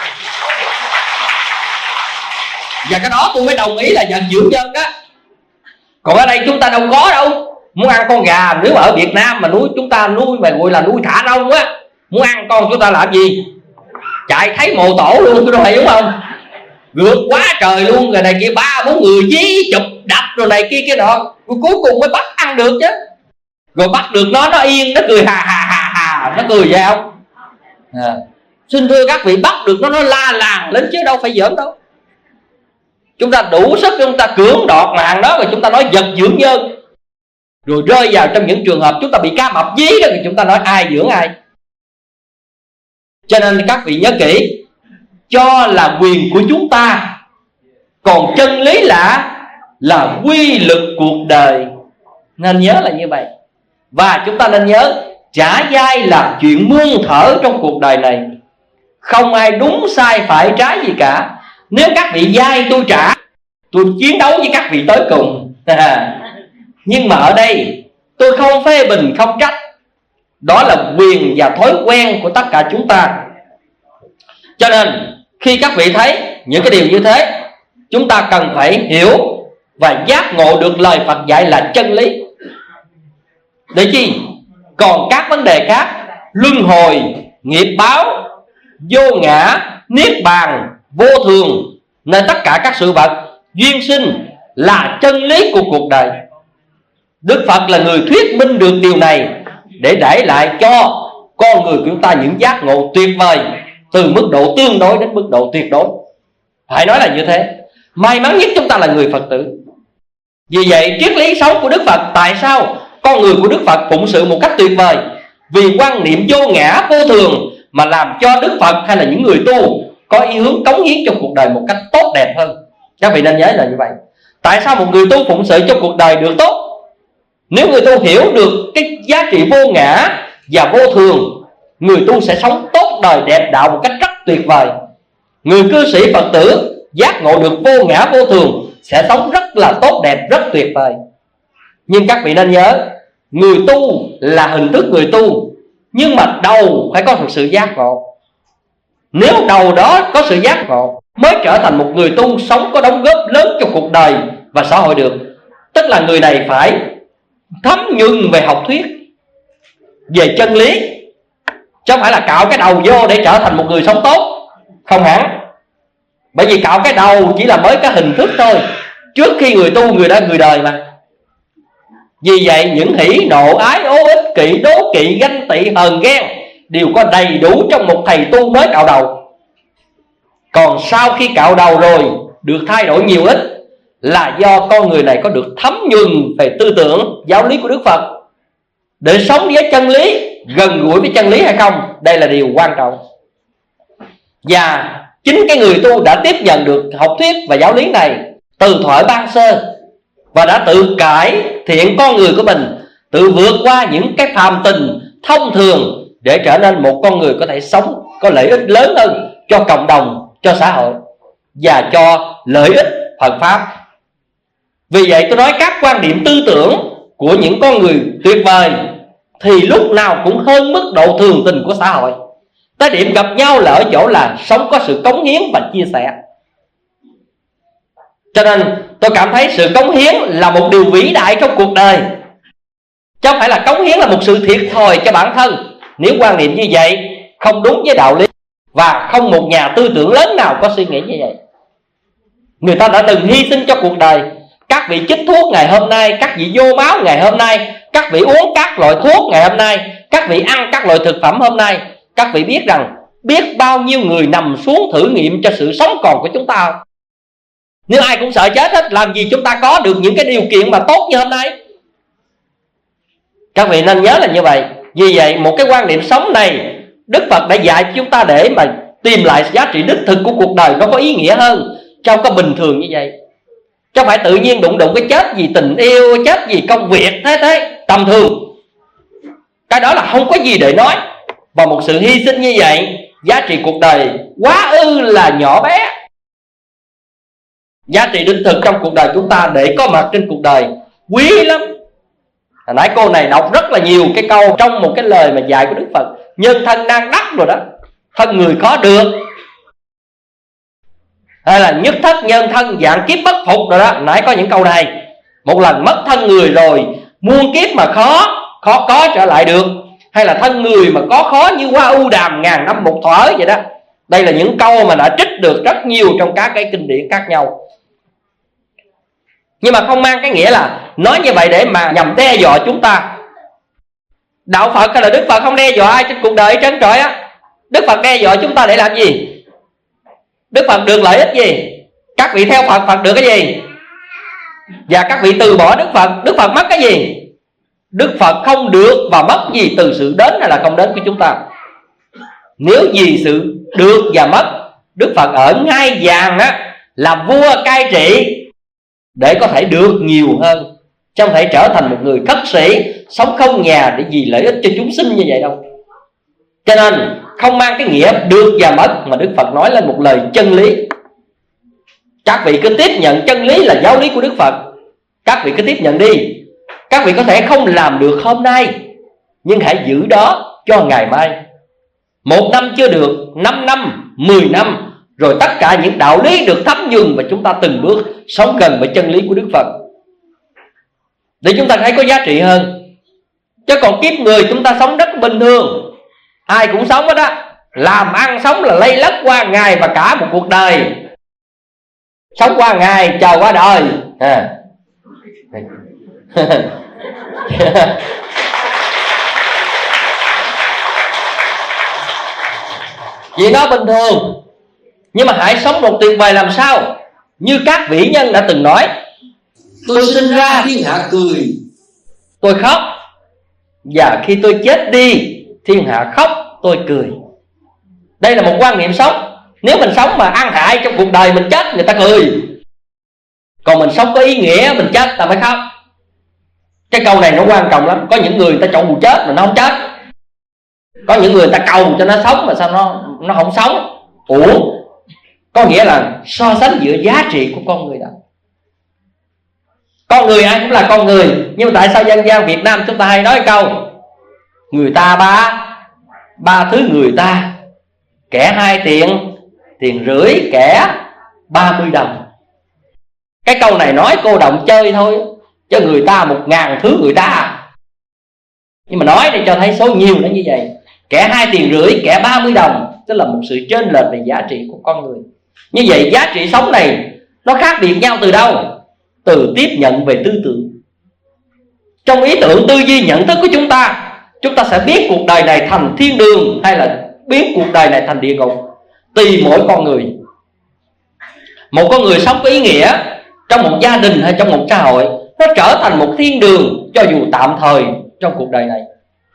và cái đó tôi mới đồng ý là vật dưỡng nhân đó. Còn ở đây chúng ta đâu có đâu. Muốn ăn con gà, nếu mà ở Việt Nam mà nuôi, chúng ta nuôi mà gọi là nuôi thả rông á, muốn ăn con chúng ta làm gì? Chạy thấy mồ tổ luôn, tôi nói đúng không? Vượt quá trời luôn, rồi này kia ba bốn người dí chụp đập rồi này kia kia nọ, cuối cùng mới bắt ăn được chứ. Rồi bắt được nó, nó yên, nó cười hà hà hà hà, nó cười vậy không? À, xin thưa các vị, bắt được nó nó la làng lên chứ đâu phải giỡn đâu. Chúng ta đủ sức chúng ta cưỡng đoạt mạng đó, rồi chúng ta nói vật dưỡng nhân, rồi rơi vào trong những trường hợp chúng ta bị cá mập dí đó, thì chúng ta nói ai dưỡng ai. Cho nên các vị nhớ kỹ, cho là quyền của chúng ta, còn chân lý là là quy luật cuộc đời. Nên nhớ là như vậy. Và chúng ta nên nhớ, trả dai là chuyện muôn thở trong cuộc đời này. Không ai đúng sai phải trái gì cả. Nếu các vị dai tôi trả, tôi chiến đấu với các vị tới cùng. Nhưng mà ở đây tôi không phê bình, không trách. Đó là quyền và thói quen của tất cả chúng ta. Cho nên khi các vị thấy những cái điều như thế, chúng ta cần phải hiểu và giác ngộ được lời Phật dạy là chân lý. Để chi? Còn các vấn đề khác, luân hồi, nghiệp báo, vô ngã, niết bàn, vô thường, Nên tất cả các sự vật duyên sinh là chân lý của cuộc đời. Đức Phật là người thuyết minh được điều này để để lại cho con người của chúng ta những giác ngộ tuyệt vời, từ mức độ tương đối đến mức độ tuyệt đối. Phải nói là như thế. May mắn nhất chúng ta là người Phật tử. Vì vậy triết lý sống của Đức Phật, tại sao con người của Đức Phật phụng sự một cách tuyệt vời? Vì quan niệm vô ngã vô thường mà làm cho Đức Phật hay là những người tu có ý hướng cống hiến cho cuộc đời một cách tốt đẹp hơn. Các vị nên nhớ là như vậy. Tại sao một người tu phụng sự cho cuộc đời được tốt? Nếu người tu hiểu được cái giá trị vô ngã và vô thường, người tu sẽ sống tốt đời đẹp đạo một cách rất tuyệt vời. Người cư sĩ Phật tử giác ngộ được vô ngã vô thường sẽ sống rất là tốt đẹp, rất tuyệt vời. Nhưng các vị nên nhớ, người tu là hình thức người tu, nhưng mà đầu phải có thực sự giác ngộ. Nếu đầu đó có sự giác ngộ mới trở thành một người tu sống có đóng góp lớn cho cuộc đời và xã hội được. Tức là người này phải thấm nhuần về học thuyết, về chân lý, chứ không phải là cạo cái đầu vô để trở thành một người sống tốt. Không hẳn. Bởi vì cạo cái đầu chỉ là mới cái hình thức thôi. Trước khi người tu, người đã người đời mà. Vì vậy những hỉ nộ ái ố ích kỷ đố kỵ ganh tị hờn ghen đều có đầy đủ trong một thầy tu mới cạo đầu. Còn sau khi cạo đầu rồi được thay đổi nhiều ít là do con người này có được thấm nhuần về tư tưởng giáo lý của Đức Phật để sống với chân lý, gần gũi với chân lý hay không. Đây là điều quan trọng. Và chính cái người tu đã tiếp nhận được học thuyết và giáo lý này từ thuở ban sơ và đã tự cải thiện con người của mình, tự vượt qua những cái phàm tình thông thường để trở nên một con người có thể sống có lợi ích lớn hơn cho cộng đồng, cho xã hội và cho lợi ích Phật Pháp. Vì vậy tôi nói các quan điểm tư tưởng của những con người tuyệt vời thì lúc nào cũng hơn mức độ thường tình của xã hội. Tới điểm gặp nhau là ở chỗ là sống có sự cống hiến và chia sẻ. Cho nên tôi cảm thấy sự cống hiến là một điều vĩ đại trong cuộc đời, chứ không phải là cống hiến là một sự thiệt thòi cho bản thân. Nếu quan niệm như vậy không đúng với đạo lý, và không một nhà tư tưởng lớn nào có suy nghĩ như vậy. Người ta đã từng hy sinh cho cuộc đời. Các vị chích thuốc ngày hôm nay, các vị vô máu ngày hôm nay, các vị uống các loại thuốc ngày hôm nay, các vị ăn các loại thực phẩm hôm nay. Các vị biết rằng biết bao nhiêu người nằm xuống thử nghiệm cho sự sống còn của chúng ta. Nếu ai cũng sợ chết hết, làm gì chúng ta có được những cái điều kiện mà tốt như hôm nay. Các vị nên nhớ là như vậy. Vì vậy một cái quan niệm sống này Đức Phật đã dạy chúng ta để mà tìm lại giá trị đích thực của cuộc đời nó có ý nghĩa hơn, chứ không có bình thường như vậy. Chứ không phải tự nhiên đụng đụng cái chết vì tình yêu, chết vì công việc thế thế tầm thường. Cái đó là không có gì để nói. Và một sự hy sinh như vậy, giá trị cuộc đời quá ư là nhỏ bé. Giá trị đích thực trong cuộc đời chúng ta để có mặt trên cuộc đời quý lắm. Hồi nãy cô này đọc rất là nhiều cái câu trong một cái lời mà dạy của Đức Phật. Nhân thân nan đắc rồi đó, thân người khó được, hay là nhất thất nhân thân dạng kiếp bất phục rồi đó. Nãy có những câu này. Một lần mất thân người rồi, muôn kiếp mà khó khó có trở lại được, hay là thân người mà có khó như hoa ưu đàm ngàn năm một thuở vậy đó. Đây là những câu mà đã trích được rất nhiều trong các cái kinh điển khác nhau. Nhưng mà không mang cái nghĩa là nói như vậy để mà nhằm đe dọa chúng ta. Đạo Phật hay là Đức Phật không đe dọa ai trên cuộc đời trơn trọi á. Đức Phật đe dọa chúng ta để làm gì? Đức Phật được lợi ích gì? Các vị theo Phật, Phật được cái gì? Và các vị từ bỏ Đức Phật, Đức Phật mất cái gì? Đức Phật không được và mất gì từ sự đến hay là không đến của chúng ta. Nếu vì sự được và mất, Đức Phật ở ngai vàng á, làm vua cai trị để có thể được nhiều hơn, chứ không thể trở thành một người khất sĩ sống không nhà để vì lợi ích cho chúng sinh như vậy đâu. Cho nên không mang cái nghĩa được và mất, mà Đức Phật nói lên một lời chân lý. Các vị cứ tiếp nhận chân lý là giáo lý của Đức Phật. Các vị cứ tiếp nhận đi. Các vị có thể không làm được hôm nay, nhưng hãy giữ đó cho ngày mai. Một năm chưa được, năm năm, mười năm, rồi tất cả những đạo lý được thấm nhuần và chúng ta từng bước sống gần với chân lý của Đức Phật, để chúng ta thấy có giá trị hơn. Chứ còn kiếp người chúng ta sống rất bình thường, ai cũng sống hết á, làm ăn sống là lây lất qua ngày và cả một cuộc đời. sống qua ngày chờ qua đời à. Vì nó bình thường, nhưng mà hãy sống một tuyệt vời làm sao. Như các vĩ nhân đã từng nói: tôi sinh ra thiên hạ cười, tôi khóc, và khi tôi chết đi thiên hạ khóc, tôi cười. Đây là một quan niệm sống. Nếu mình sống mà ăn hại trong cuộc đời, mình chết người ta cười. Còn mình sống có ý nghĩa, mình chết ta phải khóc. Cái câu này nó quan trọng lắm. Có những người, người ta chọn mù chết mà nó không chết. Có những người, người ta cầu cho nó sống mà sao nó nó không sống. Ủa, có nghĩa là so sánh giữa giá trị của con người đó. Con người ai cũng là con người, nhưng mà tại sao dân gian Việt Nam chúng ta hay nói câu người ta ba ba thứ người ta, kẻ hai tiền, tiền rưỡi, kẻ ba mươi đồng. Cái câu này nói cô động chơi thôi, cho người ta một ngàn thứ người ta. Nhưng mà nói để cho thấy số nhiều nó như vậy. Kẻ hai tiền rưỡi, kẻ ba mươi đồng, tức là một sự chênh lệch về giá trị của con người. Như vậy giá trị sống này nó khác biệt nhau từ đâu? Từ tiếp nhận về tư tưởng. Trong ý tưởng, tư duy, nhận thức của chúng ta, chúng ta sẽ biết cuộc đời này thành thiên đường hay là biến cuộc đời này thành địa ngục, tùy mỗi con người. Một con người sống có ý nghĩa trong một gia đình hay trong một xã hội, nó trở thành một thiên đường cho dù tạm thời trong cuộc đời này.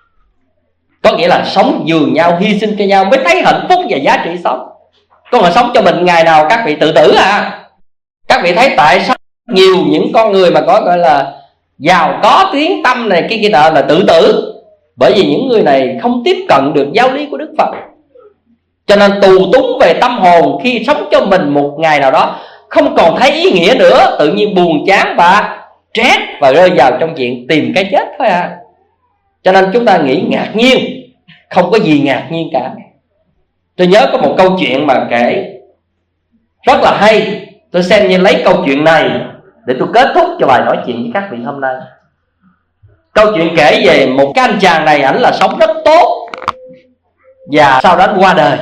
Có nghĩa là sống nhường nhau, hy sinh cho nhau mới thấy hạnh phúc và giá trị sống. Còn là sống cho mình ngày nào các vị tự tử à. Các vị thấy tại sao nhiều những con người mà có gọi là giàu có tiếng tâm này cái kia nọ là tự tử? Bởi vì những người này không tiếp cận được giáo lý của Đức Phật, cho nên tù túng về tâm hồn. Khi sống cho mình một ngày nào đó không còn thấy ý nghĩa nữa, tự nhiên buồn chán và stress và rơi vào trong chuyện tìm cái chết thôi à. Cho nên chúng ta nghĩ ngạc nhiên, không có gì ngạc nhiên cả. Tôi nhớ có một câu chuyện mà kể rất là hay. Tôi xem như lấy câu chuyện này để tôi kết thúc cho bài nói chuyện với các vị hôm nay. Câu chuyện kể về một cái anh chàng này, ảnh là sống rất tốt và sau đó anh qua đời.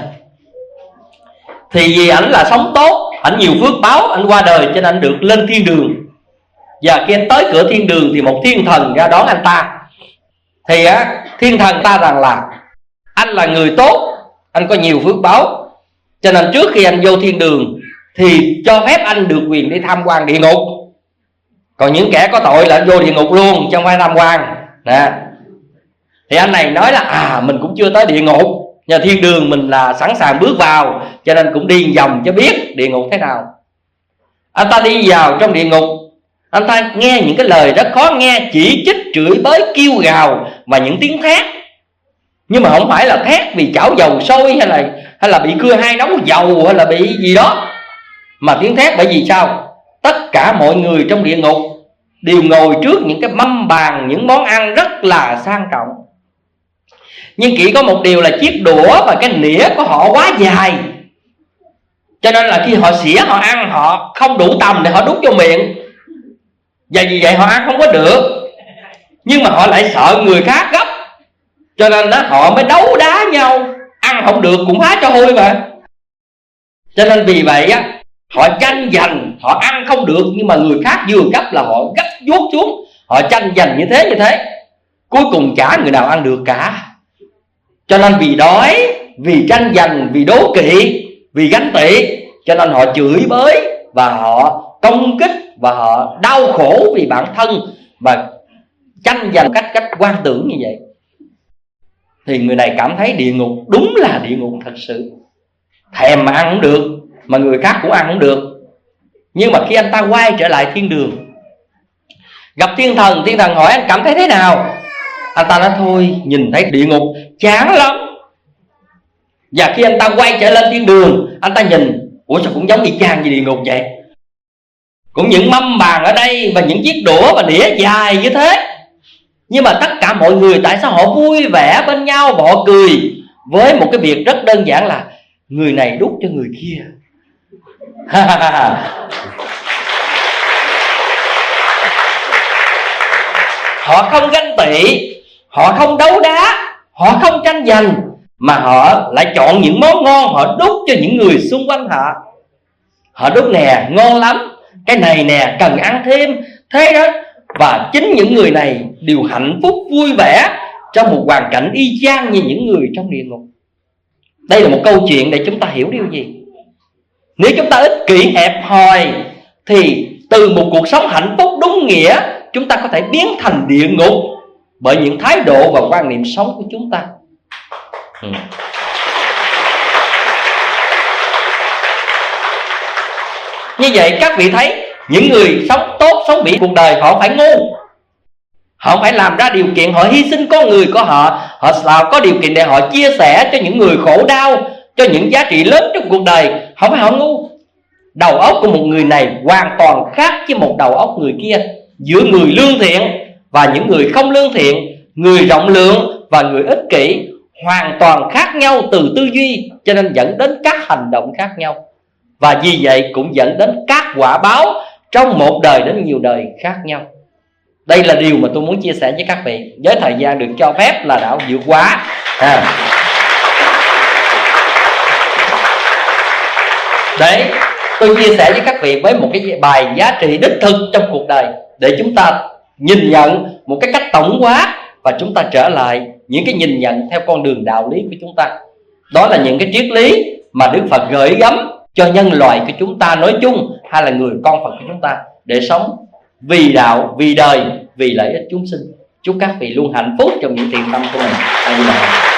Thì vì ảnh là sống tốt, ảnh nhiều phước báo, anh qua đời cho nên anh được lên thiên đường. Và khi anh tới cửa thiên đường thì một thiên thần ra đón anh ta. Thì á, thiên thần ta rằng là anh là người tốt, anh có nhiều phước báo, cho nên trước khi anh vô thiên đường thì cho phép anh được quyền đi tham quan địa ngục. Còn những kẻ có tội là anh vô địa ngục luôn, chứ không phải tham quan nè. Thì anh này nói là à mình cũng chưa tới địa ngục, nhờ thiên đường mình là sẵn sàng bước vào, cho nên cũng đi vòng cho biết địa ngục thế nào. Anh ta đi vào trong địa ngục, anh ta nghe những cái lời rất khó nghe, chỉ trích, chửi bới, kêu gào và những tiếng thét. Nhưng mà không phải là thét vì chảo dầu sôi hay là hay là bị cưa hai nóng dầu hay là bị gì đó, mà tiếng thét bởi vì sao? Tất cả mọi người trong địa ngục đều ngồi trước những cái mâm bàn, những món ăn rất là sang trọng. Nhưng chỉ có một điều là chiếc đũa và cái nĩa của họ quá dài, cho nên là khi họ xỉa họ ăn, họ không đủ tầm để họ đút vô miệng, và vì vậy họ ăn không có được. Nhưng mà họ lại sợ người khác gấp, cho nên đó họ mới đấu đá nhau, ăn không được cũng phá cho hôi mà. Cho nên vì vậy á, họ tranh giành, họ ăn không được nhưng mà người khác vừa gấp là họ gấp vuốt xuống. Họ tranh giành như thế như thế, cuối cùng chả người nào ăn được cả. Cho nên vì đói, vì tranh giành, vì đố kỵ, vì ganh tị, cho nên họ chửi bới và họ công kích và họ đau khổ vì bản thân và tranh giành cách cách quan tưởng như vậy. Thì người này cảm thấy địa ngục đúng là địa ngục thật sự. Thèm mà ăn không được, mà người khác cũng ăn không được. Nhưng mà khi anh ta quay trở lại thiên đường, gặp thiên thần, thiên thần hỏi anh cảm thấy thế nào? Anh ta nói thôi, nhìn thấy địa ngục chán lắm. Và khi anh ta quay trở lên thiên đường, anh ta nhìn, ủa sao cũng giống y chang như địa ngục vậy. Cũng những mâm bàn ở đây và những chiếc đũa và đĩa dài như thế. Nhưng mà tất cả mọi người tại sao họ vui vẻ bên nhau và họ cười với một cái việc rất đơn giản là người này đút cho người kia. Họ không ganh tị, họ không đấu đá, họ không tranh giành, mà họ lại chọn những món ngon họ đút cho những người xung quanh họ. họ đốt nè ngon lắm, cái này nè cần ăn thêm, thế đó. Và chính những người này đều hạnh phúc vui vẻ trong một hoàn cảnh y chang như những người trong địa ngục. Đây là một câu chuyện để chúng ta hiểu điều gì? Nếu chúng ta ích kỷ hẹp hòi thì từ một cuộc sống hạnh phúc đúng nghĩa, chúng ta có thể biến thành địa ngục bởi những thái độ và quan niệm sống của chúng ta. ừ. Như vậy các vị thấy, những người sống tốt, sống vĩ cuộc đời, họ phải ngu. Họ phải làm ra điều kiện, họ hy sinh con người của họ, họ làm có điều kiện để họ chia sẻ cho những người khổ đau, cho những giá trị lớn trong cuộc đời. Không phải họ ngu. Đầu óc của một người này hoàn toàn khác với một đầu óc người kia. Giữa người lương thiện và những người không lương thiện, người rộng lượng và người ích kỷ, hoàn toàn khác nhau từ tư duy, cho nên dẫn đến các hành động khác nhau. Và vì vậy cũng dẫn đến các quả báo trong một đời đến nhiều đời khác nhau. Đây là điều mà tôi muốn chia sẻ với các vị. Với thời gian được cho phép là đã vượt quá à. Đấy, tôi chia sẻ với các vị với một cái bài giá trị đích thực trong cuộc đời, để chúng ta nhìn nhận một cái cách tổng quát, và chúng ta trở lại những cái nhìn nhận theo con đường đạo lý của chúng ta. Đó là những cái triết lý mà Đức Phật gửi gắm cho nhân loại của chúng ta nói chung, hay là người con Phật của chúng ta, để sống vì đạo, vì đời, vì lợi ích chúng sinh. Chúc các vị luôn hạnh phúc trong những thiện tâm của mình.